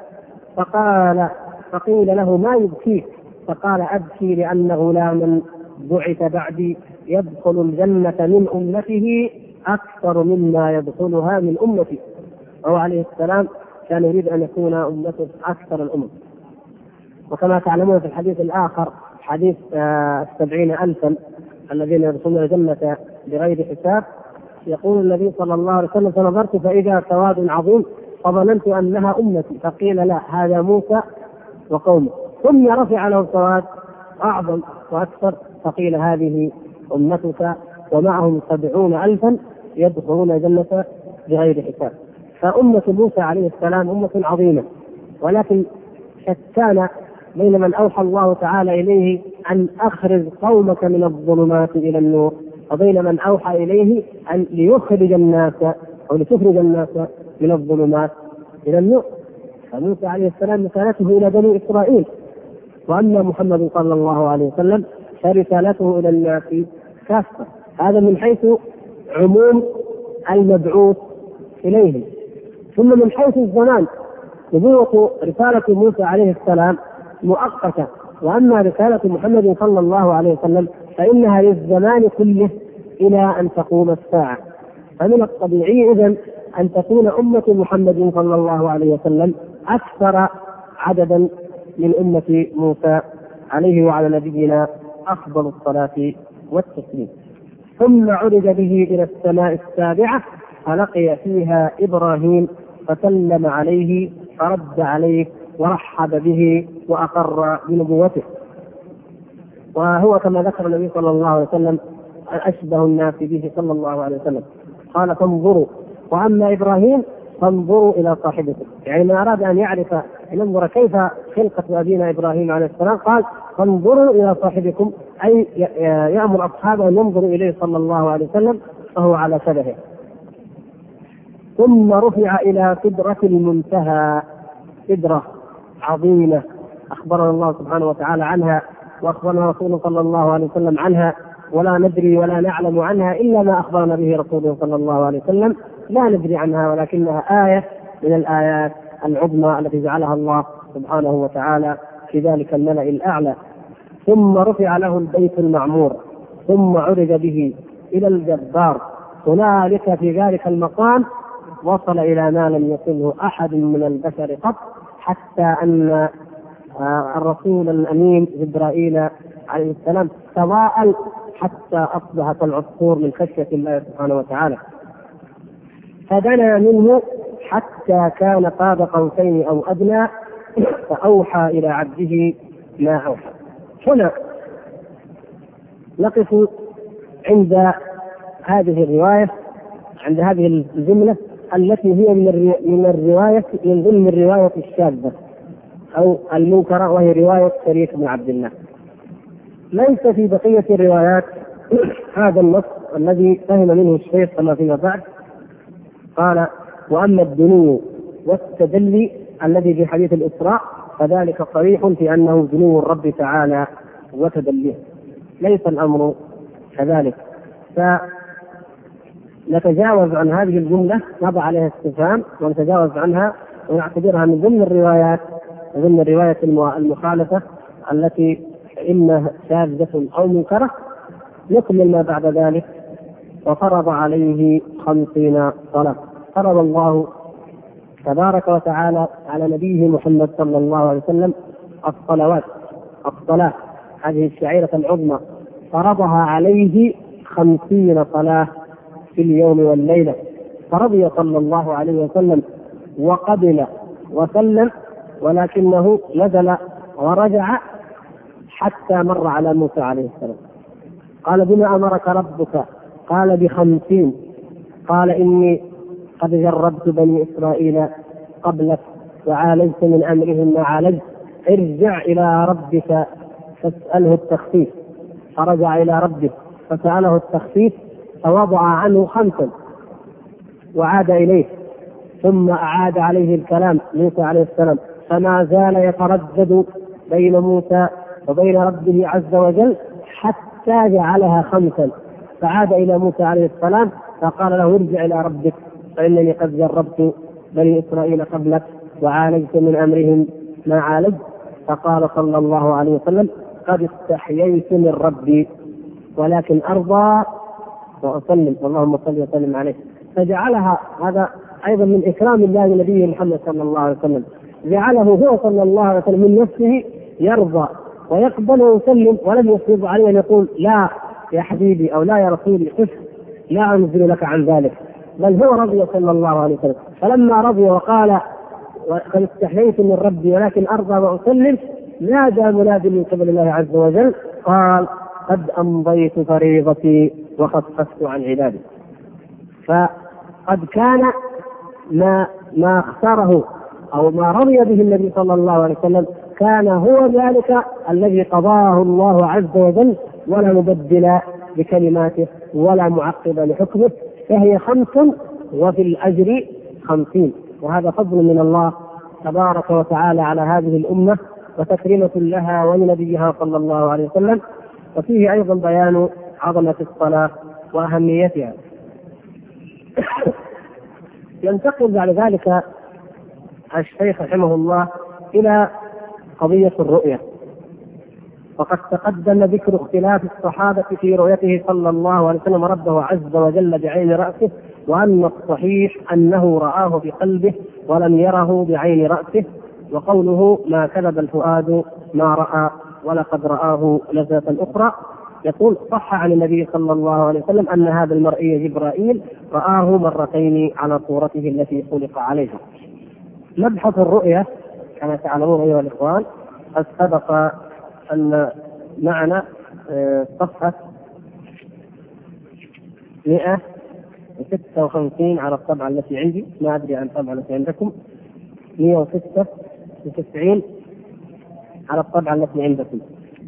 فقيل له ما يبكيك؟ فقال أبكي لأن غلاما بعث بعدي يدخل الجنة من أمته أكثر مما يدخلها من أمتي. وهو عليه السلام كان يريد أن يكون أمته أكثر الأمم. وكما تعلمون في الحديث الآخر حديث 70,000 الذين يدخلون الجنة بغير حساب، يقول النبي صلى الله عليه وسلم فنظرت فإذا سواد عظيم فظننت أنها أمتي، فقيل لا هذا موسى وقومه، ثم رفع له سواد أعظم وأكثر فقيل هذه أمتك ومعهم 70,000 يدخلون الجنة بغير حساب. فأمة موسى عليه السلام أمة عظيمة، ولكن شتان بين من أوحى الله تعالى إليه أن أخرج قومك من الظلمات إلى النور، وبين من أوحى إليه أن ليخرج الناس أو لتخرج الناس من الظلمات إلى النور. فموسى عليه السلام رسالته إلى بني إسرائيل، وأما محمد صلى الله عليه وسلم فرسالته إلى الناس كافة. هذا من حيث عموم المبعوث إليه. ثم من حيث الزمان نبوة رسالة موسى عليه السلام مؤقتة، وأما رسالة محمد صلى الله عليه وسلم فإنها للزمان كله إلى أن تقوم الساعة. فمن الطبيعي إذن أن تكون أمة محمد صلى الله عليه وسلم أكثر عددا من أمة موسى عليه وعلى نبينا أفضل الصلاة والتسليم. ثم عرج به إلى السماء السابعة فلقي فيها إبراهيم فسلم عليه فرد عليه ورحب به وأقر بنبوته. وهو كما ذكر النبي صلى الله عليه وسلم أشبه الناس به صلى الله عليه وسلم. قال فانظروا، وأما إبراهيم فانظروا إلى صاحبكم، يعني من أراد أن يعرف ينظر كيف خلقة أبينا إبراهيم عليه السلام قال فانظروا إلى صاحبكم، أي يأمر أصحابه أن ينظروا إليه صلى الله عليه وسلم فهو على شبهه. ثم رفع إلى سدرة المنتهى، سدرة عظيمة أخبرنا الله سبحانه وتعالى عنها وأخبرنا رسوله صلى الله عليه وسلم عنها، ولا ندري ولا نعلم عنها إلا ما أخبرنا به رسوله صلى الله عليه وسلم. لا ندري عنها ولكنها آية من الآيات العظمى التي جعلها الله سبحانه وتعالى في ذلك الملأ الأعلى. ثم رفع له البيت المعمور، ثم عرج به إلى الجبار. هنالك في ذلك المقام وصل إلى ما لم يصله أحد من البشر قط، حتى أن الرسول الأمين جبرائيل عليه السلام تضاءل حتى أصبح كالعصفور من خشية الله سبحانه وتعالى. فدنا منه حتى كان قاب قوسين أو أدنى فأوحى إلى عبده ما أوحى. هنا نقف عند هذه الرواية، عند هذه الجملة التي هي من الرواية من ضمن الرواية الشاذة أو المنكرة، وهي رواية شريك بن عبد الله. ليس في بقية الروايات هذا النص الذي فهم منه الشيخ كما فيما بعد. قال: وأما الدنو والتجلي الذي في حديث الإسراء فذلك صريح في أنه دنو الرب تعالى وتجليه، ليس الأمر كذلك. فنتجاوز عن هذه الجملة، نضع عليها استفهام ونتجاوز عنها ونعتبرها من ضمن الروايات، ضمن الرواية المخالفة التي إما شاذة أو منكرة. نكمل ما بعد ذلك. وفرض عليه 50 صلاة. فرض الله تبارك وتعالى على نبيه محمد صلى الله عليه وسلم الصلاة، هذه الشعيرة العظمى، فرضها عليه 50 صلاة في اليوم والليلة. فرضي صلى الله عليه وسلم وقبل وسلم، ولكنه نزل ورجع حتى مر على موسى عليه السلام. قال: بما أمرك ربك؟ قال: ب50. قال: إني قد جربت بني إسرائيل قبلك وعالجت من أمرهم ما عالجت، ارجع إلى ربك فاسأله التخفيف. فرجع إلى ربه فسأله التخفيف فوضع عنه 5 وعاد إليه، ثم أعاد عليه الكلام موسى عليه السلام، فما زال يتردد بين موسى وبين ربه عز وجل حتى جعلها 5. فعاد إلى موسى عليه السلام فقال له: ارجع إلى ربك فإنني قد جربت بني إسرائيل قبلك وعالجت من أمرهم ما عالجت. فقال صلى الله عليه وسلم: قد استحييت من ربي ولكن أرضى وأسلم، اللهم صل وسلم عليه. فجعلها، هذا أيضا من إكرام الله لنبيه محمد صلى الله عليه وسلم، جعله هو صلى الله عليه وسلم من نفسه يرضى ويقبل ويسلم، ولم يفرض عليه أن يقول: لا يا حبيبي أو لا يا رسولي قف، لا أنزل لك عن ذلك، بل هو رضي صلى الله عليه وسلم. فلما رضي وقال: قد استحييت من ربي ولكن أرضى وأسلم، نادى منادي من قبل الله عز وجل قال: قد أمضيت فريضتي وخففت عن عبادي. فقد كان ما اختاره أو ما رضي به النبي صلى الله عليه وسلم كان هو ذلك الذي قضاه الله عز وجل، ولا مبدل لكلماته ولا معقب لحكمه، فهي 5 وفي الأجر 50. وهذا فضل من الله تبارك وتعالى على هذه الأمة وتكريمة لها ولنبيها صلى الله عليه وسلم. وفيه أيضا بيان عظمة الصلاة وأهميتها. ينتقل بعد ذلك الشيخ رحمه الله إلى قضية الرؤية. وقد تقدم ذكر اختلاف الصحابة في رؤيته صلى الله عليه وسلم ربه عز وجل بعين رأسه، وأن الصحيح أنه رآه بقلبه ولم يره بعين رأسه. وقوله: ما كذب الفؤاد ما رأى ولقد رآه نزلة أخرى. يقول: صح عن النبي صلى الله عليه وسلم أن هذا المرئي جبرائيل رآه 2 مرتين على صورته التي خلق عليها. مبحث الرؤية كما تعلمون أيها الإخوان قد سبق أن معنا صفحة 156 على الطبعة التي عندي، ما أدري عن الطبعة التي عندكم، 196 على الطبعة التي عندكم.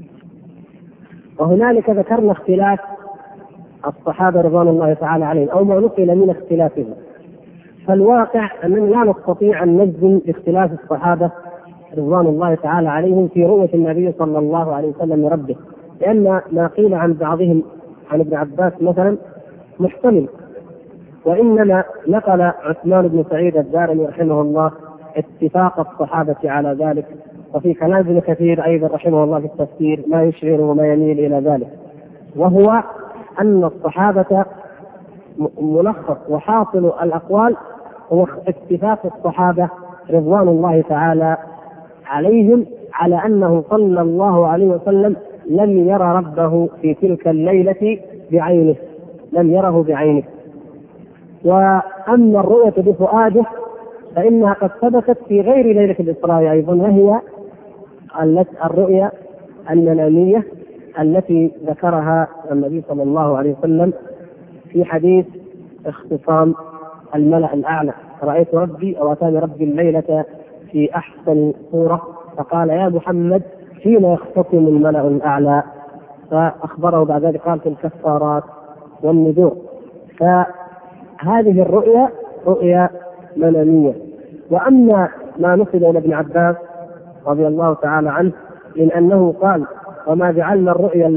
وهنالك ذكرنا اختلاف الصحابة رضوان الله تعالى عليهم أو ما نقل من اختلافهم. فالواقع أننا لا نستطيع أن نجزم باختلاف الصحابة رضوان الله تعالى عليهم في رؤية النبي صلى الله عليه وسلم لربه، لأن ما قيل عن بعضهم عن ابن عباس مثلا محتمل، وإنما نقل عثمان بن سعيد الدارمي رحمه الله اتفاق الصحابة على ذلك، وفي كلام ابن كثير أيضا رحمه الله في التفسير ما يشعر وما يميل إلى ذلك، وهو أن الصحابة ملخص وحاصل الأقوال هو اتفاق الصحابة رضوان الله تعالى عليهم على أنه صلى الله عليه وسلم لم يرى ربه في تلك الليلة بعينه، لم يره بعينه. وأما الرؤية بفؤاده فإنها قد ثبتت في غير ليلة الإسراء أيضا، وهي الرؤيا المنامية التي ذكرها النبي صلى الله عليه وسلم في حديث اختصام الملأ الأعلى: رأيت ربي أو أتاني ربي الليلة في أحسن صورة، فقال: يا محمد فيما يختصم الملأ الأعلى؟ فأخبره بعد ذلك قال في الكفارات والنذور. فهذه الرؤيا رؤيا منامية. وأما ما نقل إلى ابن عباس رضي الله تعالى عنه من أنه قال وما جعلنا الرؤيا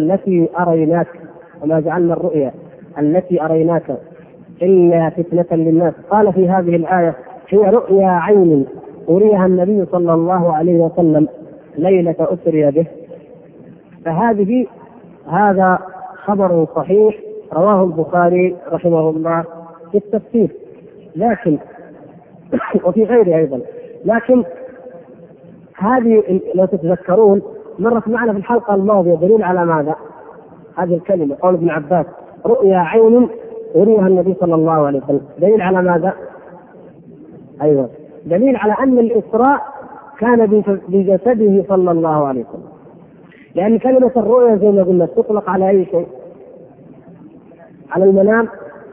التي أريناك إلا فتنة للناس، قال في هذه الآية هي رؤيا عين أريها النبي صلى الله عليه وسلم ليلة أسري به. هذا خبر صحيح رواه البخاري رحمه الله في التفسير، لكن وفي غيره أيضا. لكن هذه لو تتذكرون مرت معنا في الحلقة الماضية دليل على ماذا؟ هذه الكلمة قول ابن عباس رؤيا عين أريها النبي صلى الله عليه وسلم، دليل على ماذا؟ أيضا دليل على أن الإسراء كان بجسده صلى الله عليه وسلم، لأن كلمة الرؤيا زي ما قلنا تطلق على أي شيء، على المنام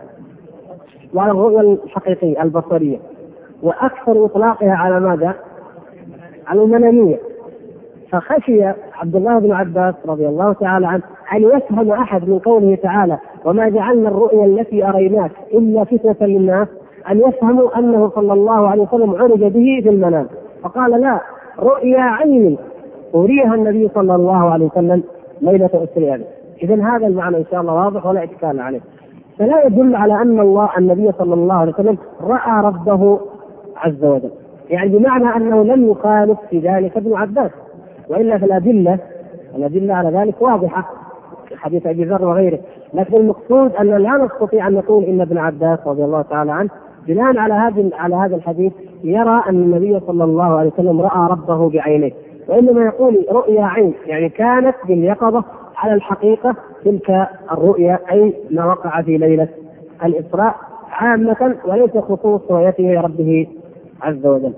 وعلى الرؤيا الحقيقية البصرية، وأكثر إطلاقها على ماذا؟ على المنامية. فخشي عبد الله بن عباس رضي الله تعالى عنه أن يفهم أحد من قوله تعالى وما جعلنا الرؤيا التي أريناك إلا فتنة للناس أن يفهموا أنه صلى الله عليه وسلم عرج به في المنام، فقال لا، رؤيا عين أريها النبي صلى الله عليه وسلم ليلة أسري به. إذن هذا المعنى إن شاء الله واضح ولا إشكال عليه. فلا يدل على أن النبي صلى الله عليه وسلم رأى ربه عز وجل، يعني بمعنى أنه لم يخالف في ذلك ابن عباس، وإلا في الأدلة على ذلك واضحة في حديث أبي ذر وغيره. لكن المقصود أن لا نستطيع أن نقول إن ابن عباس رضي الله تعالى عنه بناء على هذا الحديث يرى أن النبي صلى الله عليه وسلم رأى ربه بعينيه، وإنما يقول رؤيا عين يعني كانت باليقظة على الحقيقة تلك الرؤيا، أي ما وقع في ليلة الإسراء عامة وليس خصوص رؤيته ربه عز وجل.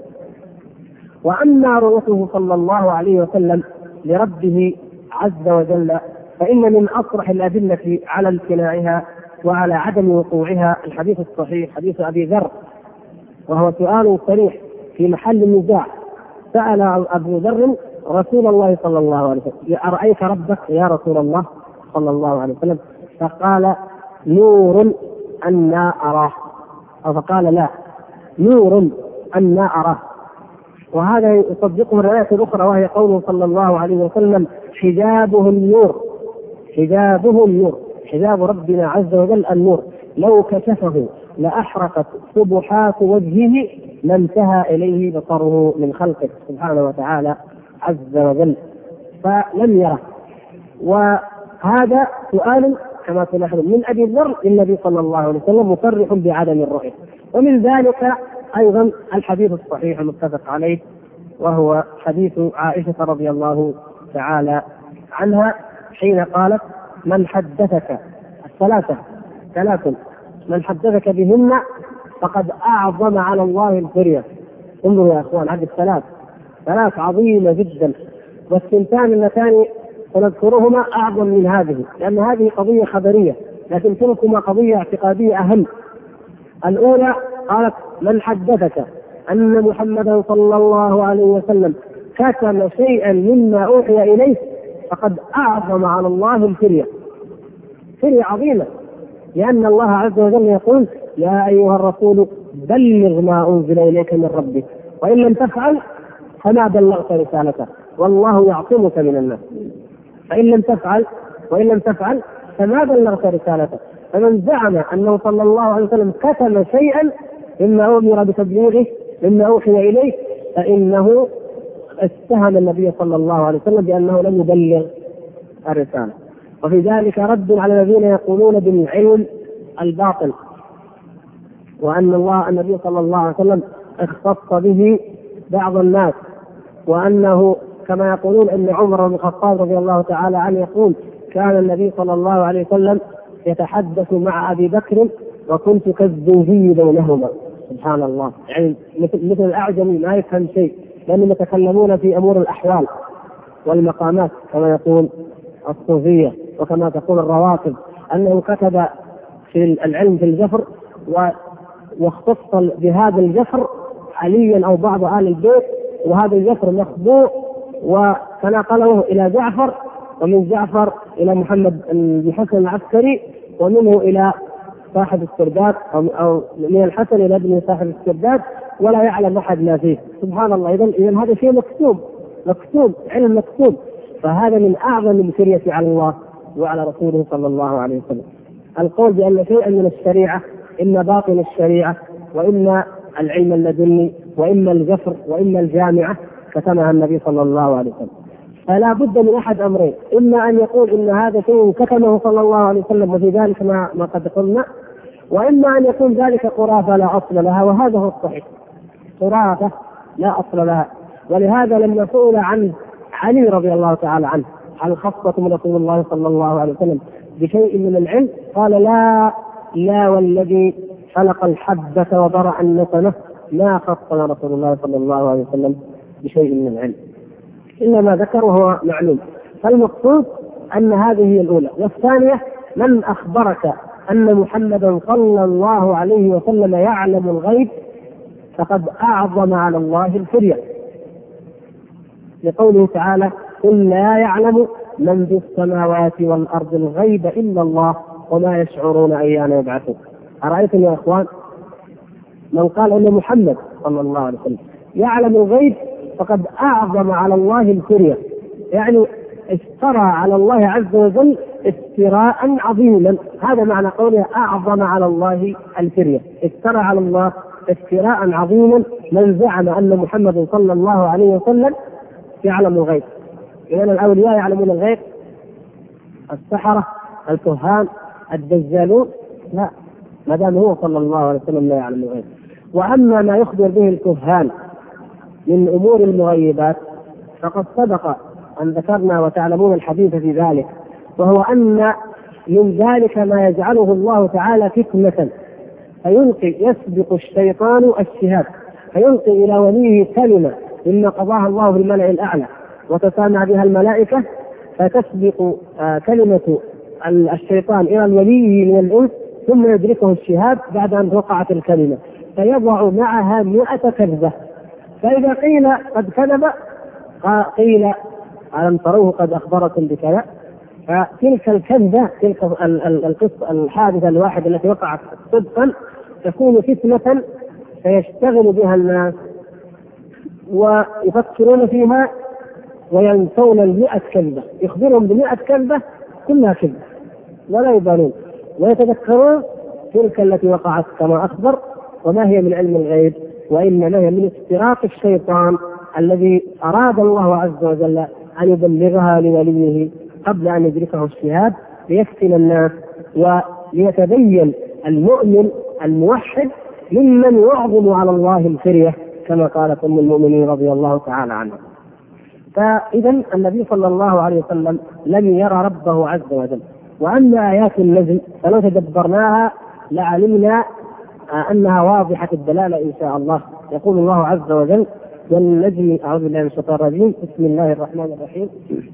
وأما رؤيته صلى الله عليه وسلم لربه عز وجل فإن من أصرح الأدلة على امتناعها وعلى عدم وقوعها الحديث الصحيح حديث أبي ذر، وهو سؤال صريح في محل النزاع. سأل أبو ذر رسول الله صلى الله عليه وسلم أرأيت ربك يا رسول الله صلى الله عليه وسلم؟ فقال نور أنا أراه، أو فقال لا، نور أنا أراه. وهذا يصدقه الرواية الأخرى وهي قوله صلى الله عليه وسلم حجابه النور، حجاب ربنا عز وجل النور، لو كشفه لأحرقت سبحات وجهه ما انتهى إليه بصره من خلقه سبحانه وتعالى عز وجل، فلم يره. وهذا سؤال كما تلاحظون من أبي ذر النبي صلى الله عليه وسلم مصرح بعدم الرؤية. ومن ذلك أيضا الحديث الصحيح المتفق عليه وهو حديث عائشة رضي الله تعالى عنها حين قالت من حدثك ثلاث من حدثك بهن فقد أعظم على الله الفرية. انظروا يا أخوان، هذه ثلاث عظيمة جدا، والثنتان اللتان سنذكرهما أعظم من هذه، لأن هذه قضية خبرية، لكن تلكما قضية اعتقادية أهم. الأولى قالت من حدثك أن محمدا صلى الله عليه وسلم كتم شيئا مما أوحي إليه فقد أعظم على الله الفرية، فرية عظيمة، لأن الله عز وجل يقول يا أيها الرسول بلغ ما أنزل إليك من ربك وإن لم تفعل فما بلغت رسالته والله يعصمك من الناس، وإن لم تفعل فما بلغت رسالته. فمن زعم أنه صلى الله عليه وسلم كتم شيئا مما أمر بتبليغه مما أوحي إليه فإنه اتهم النبي صلى الله عليه وسلم بأنه لم يبلغ الرسالة. وفي ذلك رد على الذين يقولون بالعلم الباطل، وأن النبي صلى الله عليه وسلم اختص به بعض الناس، وأنه كما يقولون أن عمر بن الخطاب رضي الله تعالى عنه يقول كان النبي صلى الله عليه وسلم يتحدث مع أبي بكر وكنت كالزوجي بينهما. سبحان الله، يعني مثل الأعجمي ما يفهم شيء، لأنهم يتكلمون في أمور الأحوال والمقامات كما يقول الصوفية وكما تقول الروافض، أنه كتب في العلم في الجفر واختص بهذا الجفر عليا أو بعض آل البيت، وهذا الجفر مخبوء وتناقله إلى جعفر ومن جعفر إلى محمد بن حسن العسكري، ومنه إلى صاحب السرداب أو من الحسن إلى ابن صاحب السرداب، ولا يعلم أحد ما فيه. سبحان الله. إذن هذا شيء مكتوب علم مكتوب. فهذا من أعظم الفرية على الله وعلى رسوله صلى الله عليه وسلم. القول بأن شيئا من الشريعة إما باطن الشريعة وإما العلم اللدني وإما الجفر وإما الجامعة كتمها النبي صلى الله عليه وسلم. فلا بد من أحد أمرين: إما أن يقول إن هذا شيء كتمه صلى الله عليه وسلم وفي ذلك ما قد قلنا، وإما أن يكون ذلك خرافة لا أصل لها، وهذا هو الصحيح، خرافة لا أصل لها. ولهذا لما سئل عن علي رضي الله تعالى عنه: هل خصكم رسول الله صلى الله عليه وسلم بشيء من العلم؟ قال: لا والذي خلق الحبة وبرأ النسمة ما خصنا رسول الله صلى الله عليه وسلم بشيء من العلم، إلا ما ذكر وهو معلوم. فالمقصود أن هذه هي الأولى. والثانية: من أخبرك أن محمدا صلى الله عليه وسلم يعلم الغيب فقد أعظم على الله الفرية، لقوله تعالى: قل لا يعلم من في السماوات والأرض الغيب إلا الله وما يشعرون أيان يبعثون. أرأيتم يا إخوان؟ من قال أن محمد صلى الله عليه وسلم يعلم الغيب فقد أعظم على الله الفرية، يعني افترى على الله عز وجل افتراء عظيما. هذا معنى قوله أعظم على الله الفرية، افترى على الله افتراء عظيما من زعم أن محمد صلى الله عليه وسلم يعلم الغيب. لأن الأولياء يعلمون الغيب، السحرة، الكهان، الدجالون لا، ما دام هو صلى الله عليه وسلم لا يعلم الغيب. وأما ما يخبر به الكهان من أمور المغيبات فقد سبق أن ذكرنا وتعلمون الحديث في ذلك، وهو أن من ذلك ما يجعله الله تعالى فتنة، فيلقي يسبق الشيطان الشهاب، فيلقي إلى وليه كلمة مما قضاها الله بالملأ الأعلى وتسامع بها الملائكة، فتسبق كلمة الشيطان إلى الولي من الإنس، ثم يدركه الشهاب بعد أن وقعت الكلمة، فيضع معها 100 كذبة. فإذا قيل قد كذب قيل ألم تروه قد أخبركم بكذا. فتلك الكذبة، تلك القصة الحادثة الواحدة التي وقعت صدقا تكون فتنة فيشتغل بها الناس ويفكرون فيها وينسون 100 كذبة، يخبرهم ب100 كذبة كلها كذبة ولا يبالون، ويتذكرون تلك التي وقعت كما أخبر، وما هي من علم الغيب وإنما هي من استراق الشيطان الذي أراد الله عز وجل أن يبلغها لوليه قبل أن يدركه الشهاب، ليفتن الناس وليتبين المؤمن الموحد ممن يعظم على الله الفرية كما قالت أم المؤمنين رضي الله تعالى عنها. فإذا النبي صلى الله عليه وسلم لم يرى ربه عز وجل. وأما آيات النجم فلو تدبرناها لعلمنا أنها واضحة الدلالة إن شاء الله. يقول الله عز وجل: والنجم، أعوذ بالله من الشيطان الرجيم، بسم الله الرحمن الرحيم: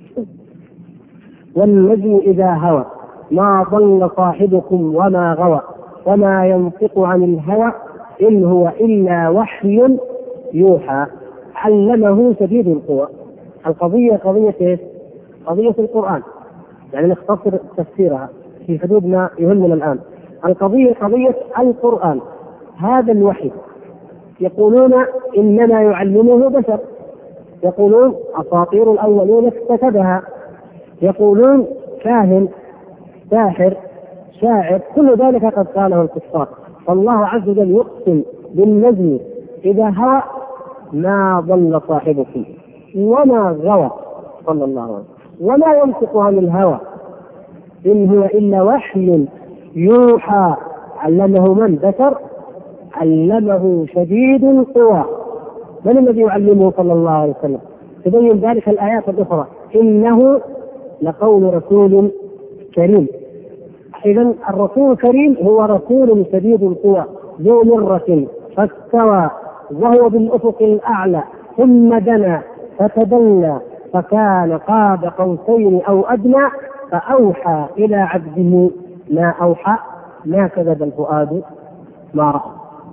والنجم إذا هوى ما ضل صاحبكم وما غوى وما ينطق عن الهوى إن هو إلا وحي يوحى علمه شديد القوى. القضية قضية إيش؟ قضية القرآن، يعني نختصر تفسيرها في حدود ما يهمنا الآن. القضية قضية القرآن. هذا الوحي يقولون إنما يعلمه بشر، يقولون أساطير الأولين اكتسبها، يقولون كاهن، ساحر، شاعر، كل ذلك قد قاله الكفار. فالله عز وجل يقسم بالنجم إذا هوى ما ضل صاحبكم وما غوى صلى الله عليه وسلم وما ينطق عن الهوى إن هو إلا وحي يوحى علمه من؟ بشر، علمه شديد القوى. من الذي يعلمه صلى الله عليه وسلم؟ تبين ذلك الآيات الأخرى: إنه لقول رسول كريم. إذن الرسول الكريم هو رسول شديد القوى ذو مرة فاستوى وهو بالأفق الأعلى ثم دنا فتدلى فكان قاب قوسين أو أدنى فأوحى إلى عبده ما أوحى ما كذب الفؤاد ما رأى.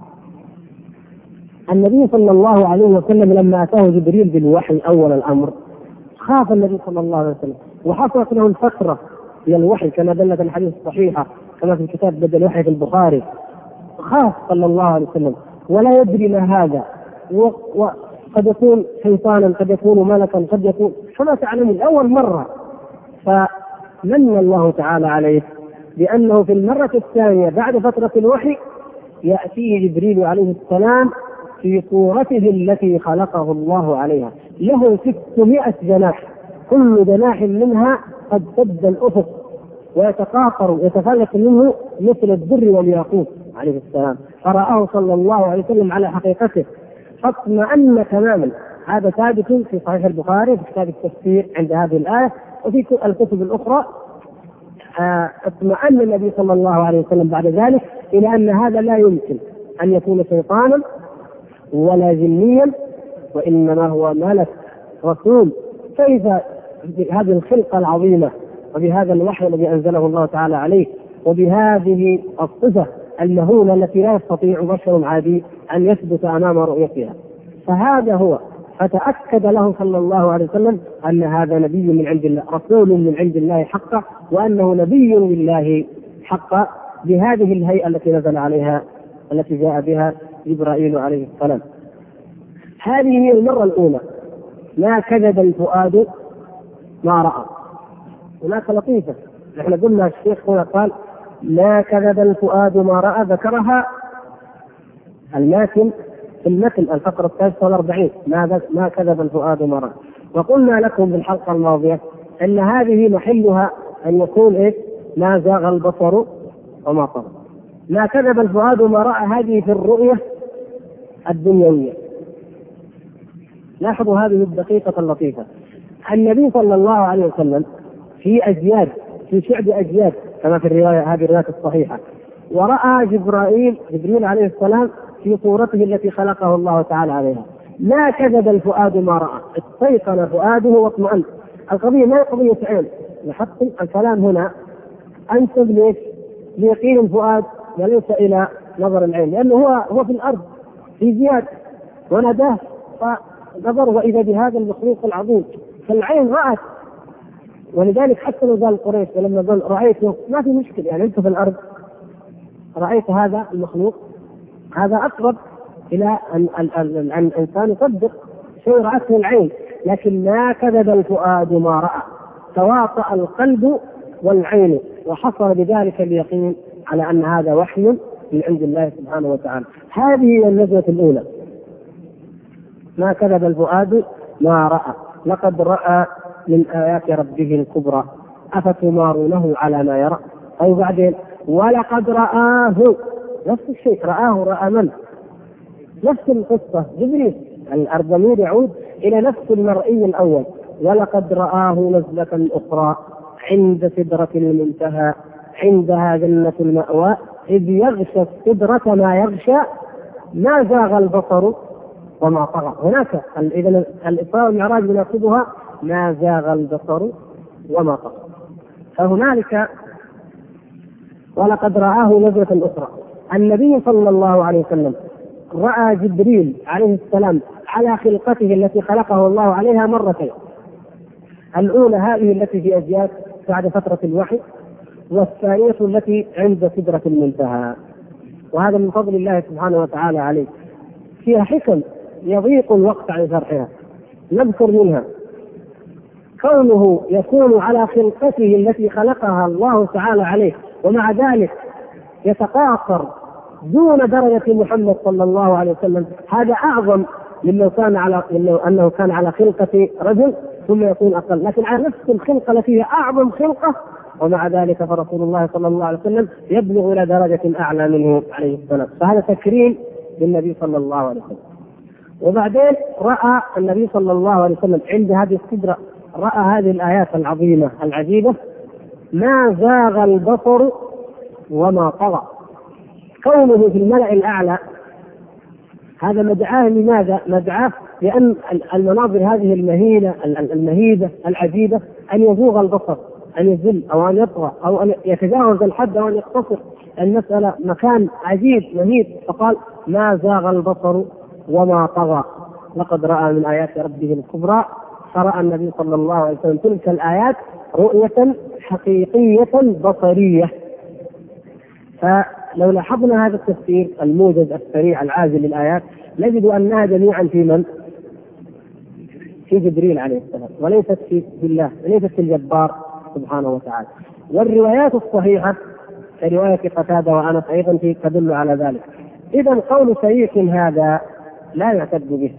النبي صلى الله عليه وسلم لما أتاه جبريل بالوحي أول الأمر خاف النبي صلى الله عليه وسلم، وحصلت له الفترة من الوحي كما دلت الحديث الصحيحة كما في كتاب بدء الوحي في البخاري، خاف صلى الله عليه وسلم ولا يدري ما هذا، وقد يكون شيطانا، قد يكون ملكا، قد يكون كما تعلمون أول مرة. فمن الله تعالى عليه بأنه في المرة الثانية بعد فترة الوحي يأتيه جبريل عليه السلام في صورته التي خلقه الله عليها، له 600 جناح، كل جناح منها قد سد الأفق ويتقاطر يتفلت منه مثل الدر والياقوت عليه السلام، فرآه صلى الله عليه وسلم على حقيقته فاطمأن تماما. هذا ثابت في صحيح البخاري في كتاب التفسير عند هذه الآية، وفي الكتب الأخرى. اطمأن النبي صلى الله عليه وسلم بعد ذلك إلى أن هذا لا يمكن أن يكون شيطانا ولا جنيا، وإنما هو ملك رسول. كيف بهذه الخلقة العظيمة وبهذا الوحي الذي أنزله الله تعالى عليه وبهذه الصفة المهولة التي لا يستطيع بشر عادي أن يثبت أمام رؤيتها؟ فهذا هو، فتأكد له صلى الله عليه وسلم أن هذا نبي من عند الله، رسول من عند الله حقا، وأنه نبي لله حقا بهذه الهيئة التي نزل عليها التي جاء بها جبرائيل عليه السلام. هذه هي المرة الأولى. ما كذب الفؤاد ما رأى. هناك لطيفة، نحن قلنا الشيخ هنا قال ما كذب الفؤاد ما رأى، ذكرها الماتن في المتن الفقرة 43 ما كذب الفؤاد ما رأى. وقلنا لكم بالحلقة الماضية أن هذه محلها أن يكون ما زاغ البصر وما طغى. ما كذب الفؤاد ما رأى هذه في الرؤية الدنيوية. لاحظوا هذه الدقيقة اللطيفة. النبي صلى الله عليه وسلم في أجياد، في شعب أجياد كما في الرواية، هذه الرواية الصحيحة، ورأى جبريل عليه السلام في صورته التي خلقه الله تعالى عليها. ما كذب الفؤاد ما رأى، استيقن فؤاده واطمأن. القضية ما هي قضية عين، لاحظتم الكلام هنا أنسب ليش؟ ليقين الفؤاد وليس إلى نظر العين، لأنه هو في الأرض في زياد وناداه فنظر وإذا بهذا المخلوق العظيم، فالعين رأت. ولذلك حتى لو قال قريش ولما قال رأيته ما في مشكلة، يعني أنت في الأرض رأيت هذا المخلوق، هذا أقرب إلى أن الإنسان يصدق شيء رأته العين. لكن ما كذب الفؤاد ما رأى، تواطأ القلب والعين وحصل بذلك اليقين على أن هذا وحي من عند الله سبحانه وتعالى. هذه هي النزلة الأولى. ما كذب الفؤاد ما رأى لقد رأى من آيات ربه الكبرى أفتمارونه على ما يرى. أو بعدين ولقد رآه، نفس الشيء، رآه من؟ نفس القصة جبريل، الضمير يعود إلى نفس المرئي الأول. ولقد رآه نزلة أخرى عند سدرة المنتهى عندها جنة المأوى إذ يغشى السدرة ما يغشى ما زاغ البصر وما طغى. هناك إذا الإسراء والمعراج يناسبها ما زاغ البصر وما طغى. فهنالك ولقد رآه نزلة أخرى. النبي صلى الله عليه وسلم رأى جبريل عليه السلام على خلقته التي خلقه الله عليها مرتين. الأولى هذه التي في أجياد بعد فترة الوحي، والثانية التي عند سدرة المنتهى. وهذا من فضل الله سبحانه وتعالى عليه، فيها حكم يضيق الوقت عن شرحها. نذكر منها كونه يكون على خلقته التي خلقها الله تعالى عليه، ومع ذلك يتقاصر دون درجة محمد صلى الله عليه وسلم. هذا أعظم من لو أنه كان على خلقة رجل ثم يكون أقل، لكن على نفس الخلقة التي هي أعظم خلقة، ومع ذلك فرسول الله صلى الله عليه وسلم يبلغ إلى درجة أعلى منه عليه السلام. فهذا تكريم للنبي صلى الله عليه وسلم. وبعدين رأى النبي صلى الله عليه وسلم عند هذه السدرة، رأى هذه الآيات العظيمة العجيبة: ما زاغ البصر وما طغى. كونه في الملأ الأعلى هذا مدعاه لماذا؟ مدعاه لأن المناظر هذه المهيبة العجيبة أن يزوغ البصر، أن يزل أو أن يطغى أو أن يتجاوز الحد أو أن يقتصر. المسألة مكان عجيب مهيب، فقال ما زاغ البصر وما طغى لقد رأى من آيات ربه الكبرى قرأ النبي صلى الله عليه وسلم تلك الآيات رؤية حقيقية بصرية. فلو لاحظنا هذا التفسير الموجز السريع العاجل للآيات نجد أنها جميعا في من؟ في جبريل عليه السلام، وليست في الله، وليست في الجبار سبحانه وتعالى. والروايات الصحيحة كرواية قتادة وأنس أيضا تدل على ذلك. إذا قول شريك هذا لا يعتد به.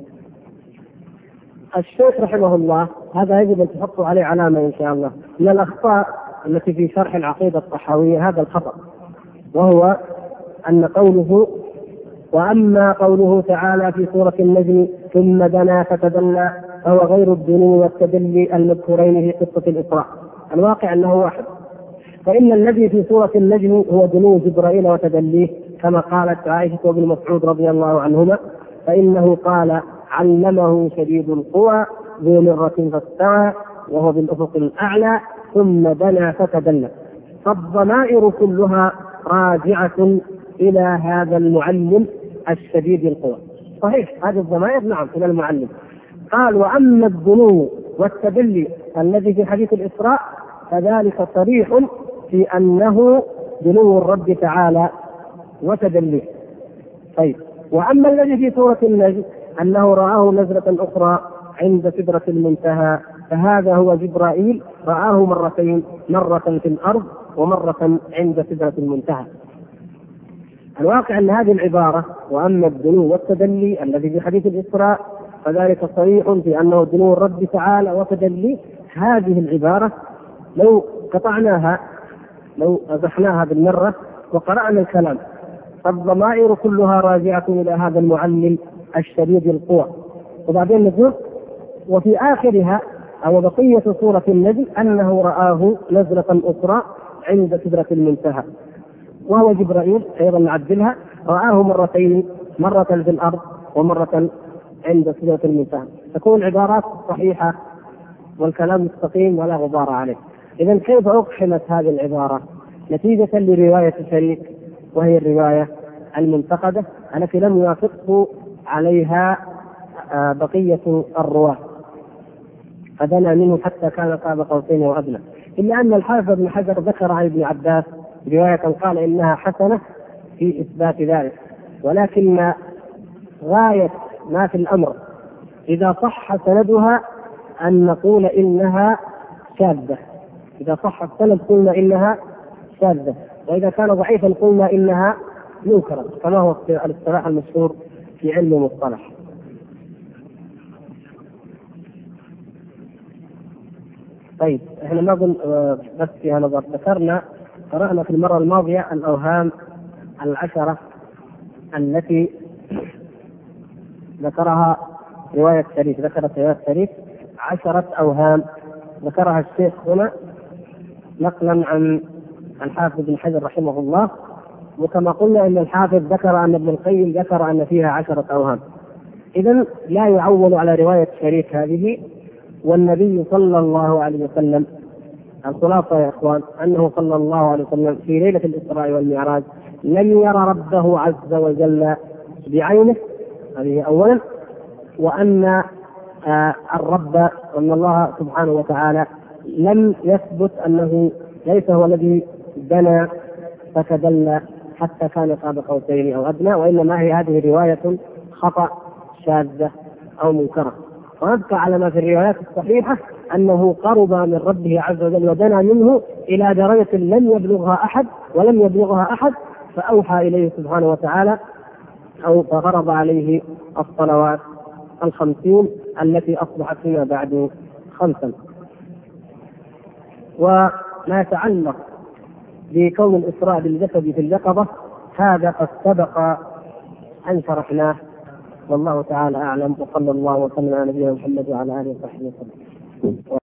الشيخ رحمه الله هذا يجب أن تحطوا عليه علامة إن شاء الله من الأخطاء التي في شرح العقيدة الطحاوية، هذا الخطأ، وهو أن قوله وأما قوله تعالى في سورة النجم ثم دنا فتدلى فهو غير الدنو والتدلي المذكورين في قصة الإسراء. الواقع أنه واحد، فإن الذي في سورة النجم هو دنو جبرائيل وتدليه كما قالت عائشة وابن مسعود رضي الله عنهما، فإنه قال علمه شديد القوى ذو مرة فاستوى وهو بالأفق الأعلى ثم دنا فتدلى. فالضمائر كلها راجعة إلى هذا المعلم الشديد القوى. صحيح هذه الضمائر نعم إلى المعلم. قال وأما الدنو والتدلي الذي في حديث الإسراء فذلك صريح في أنه دنو الرب تعالى وتدليه. طيب وأما الذي في سورة النجم أنه رآه نزلة أخرى عند سدرة المنتهى فهذا هو جبرائيل رآه مرتين، مرة في الأرض ومرة عند سدرة المنتهى. الواقع أن هذه العبارة وأما الدنو والتدلي الذي في حديث الإسراء فذلك صريح في أنه دنو الرب تعالى وتدلي، هذه العبارة لو قطعناها لو أزحناها بالمرة وقرأنا الكلام فالضمائر كلها راجعة إلى هذا المعلم الشديد القوى. وبعدين نقول وفي آخرها أو بقية سورة النجم أنه رآه نزلة أخرى عند سدرة المنتهى وهو جبرائيل أيضا نعدلها رآه مرتين، مرة في الأرض ومرة عند سدرة المنتهى. تكون عبارات صحيحة والكلام مستقيم ولا غبار عليه. إذن كيف أقحمت هذه العبارة؟ نتيجة لرواية شريك وهي الرواية المنتقدة التي لم يوافقه عليها بقية الرواة، فدنا منه حتى كان قاب قوسين وأدنى. إلا أن الحافظ ابن حجر ذكر عن ابن عباس رواية قال إنها حسنة في إثبات ذلك، ولكن غاية ما في الأمر إذا صح سندها أن نقول إنها شاذة. إذا صح السند قلنا إنها شاذة، وإذا كان ضعيفا قلنا إنها منكرة، كما هو الاصطلاح المشهور في علم المصطلح. طيب احنا ما قلنا بس فيها نظر، قرأنا في المرة الماضية الأوهام 10 التي ذكرها رواية شريف، ذكرت رواية شريف 10 أوهام ذكرها الشيخ هنا نقلا عن الحافظ ابن حجر رحمه الله. وكما قلنا ان الحافظ ذكر ان ابن القيم ذكر ان فيها 10 أوهام. إذن لا يعول على رواية شريك هذه. والنبي صلى الله عليه وسلم الخلاصة يا اخوان انه صلى الله عليه وسلم في ليلة الإسراء والمعراج لم يرى ربه عز وجل بعينه، هذه اولا، وان الرب وان الله سبحانه وتعالى لم يثبت انه ليس هو الذي دنا فتدلى حتى كان قاب قوسين او ادنى، وانما هي هذه رواية خطأ شاذة او منكرة. ونبقى على ما في الروايات الصحيحة انه قرب من ربه عز وجل ودنا منه الى درجة لم يبلغها احد ولم يبلغها احد، فاوحى اليه سبحانه وتعالى او فرض عليه الصلوات 50 التي اصبحت فيما بعد 5. وما يتعلق بكون الإسراء بالجسد في اليقظة هذا قد سبق أن شرحناه، والله تعالى أعلم، وصلى الله وسلم على نبينا محمد وعلى آله وصحبه وسلم.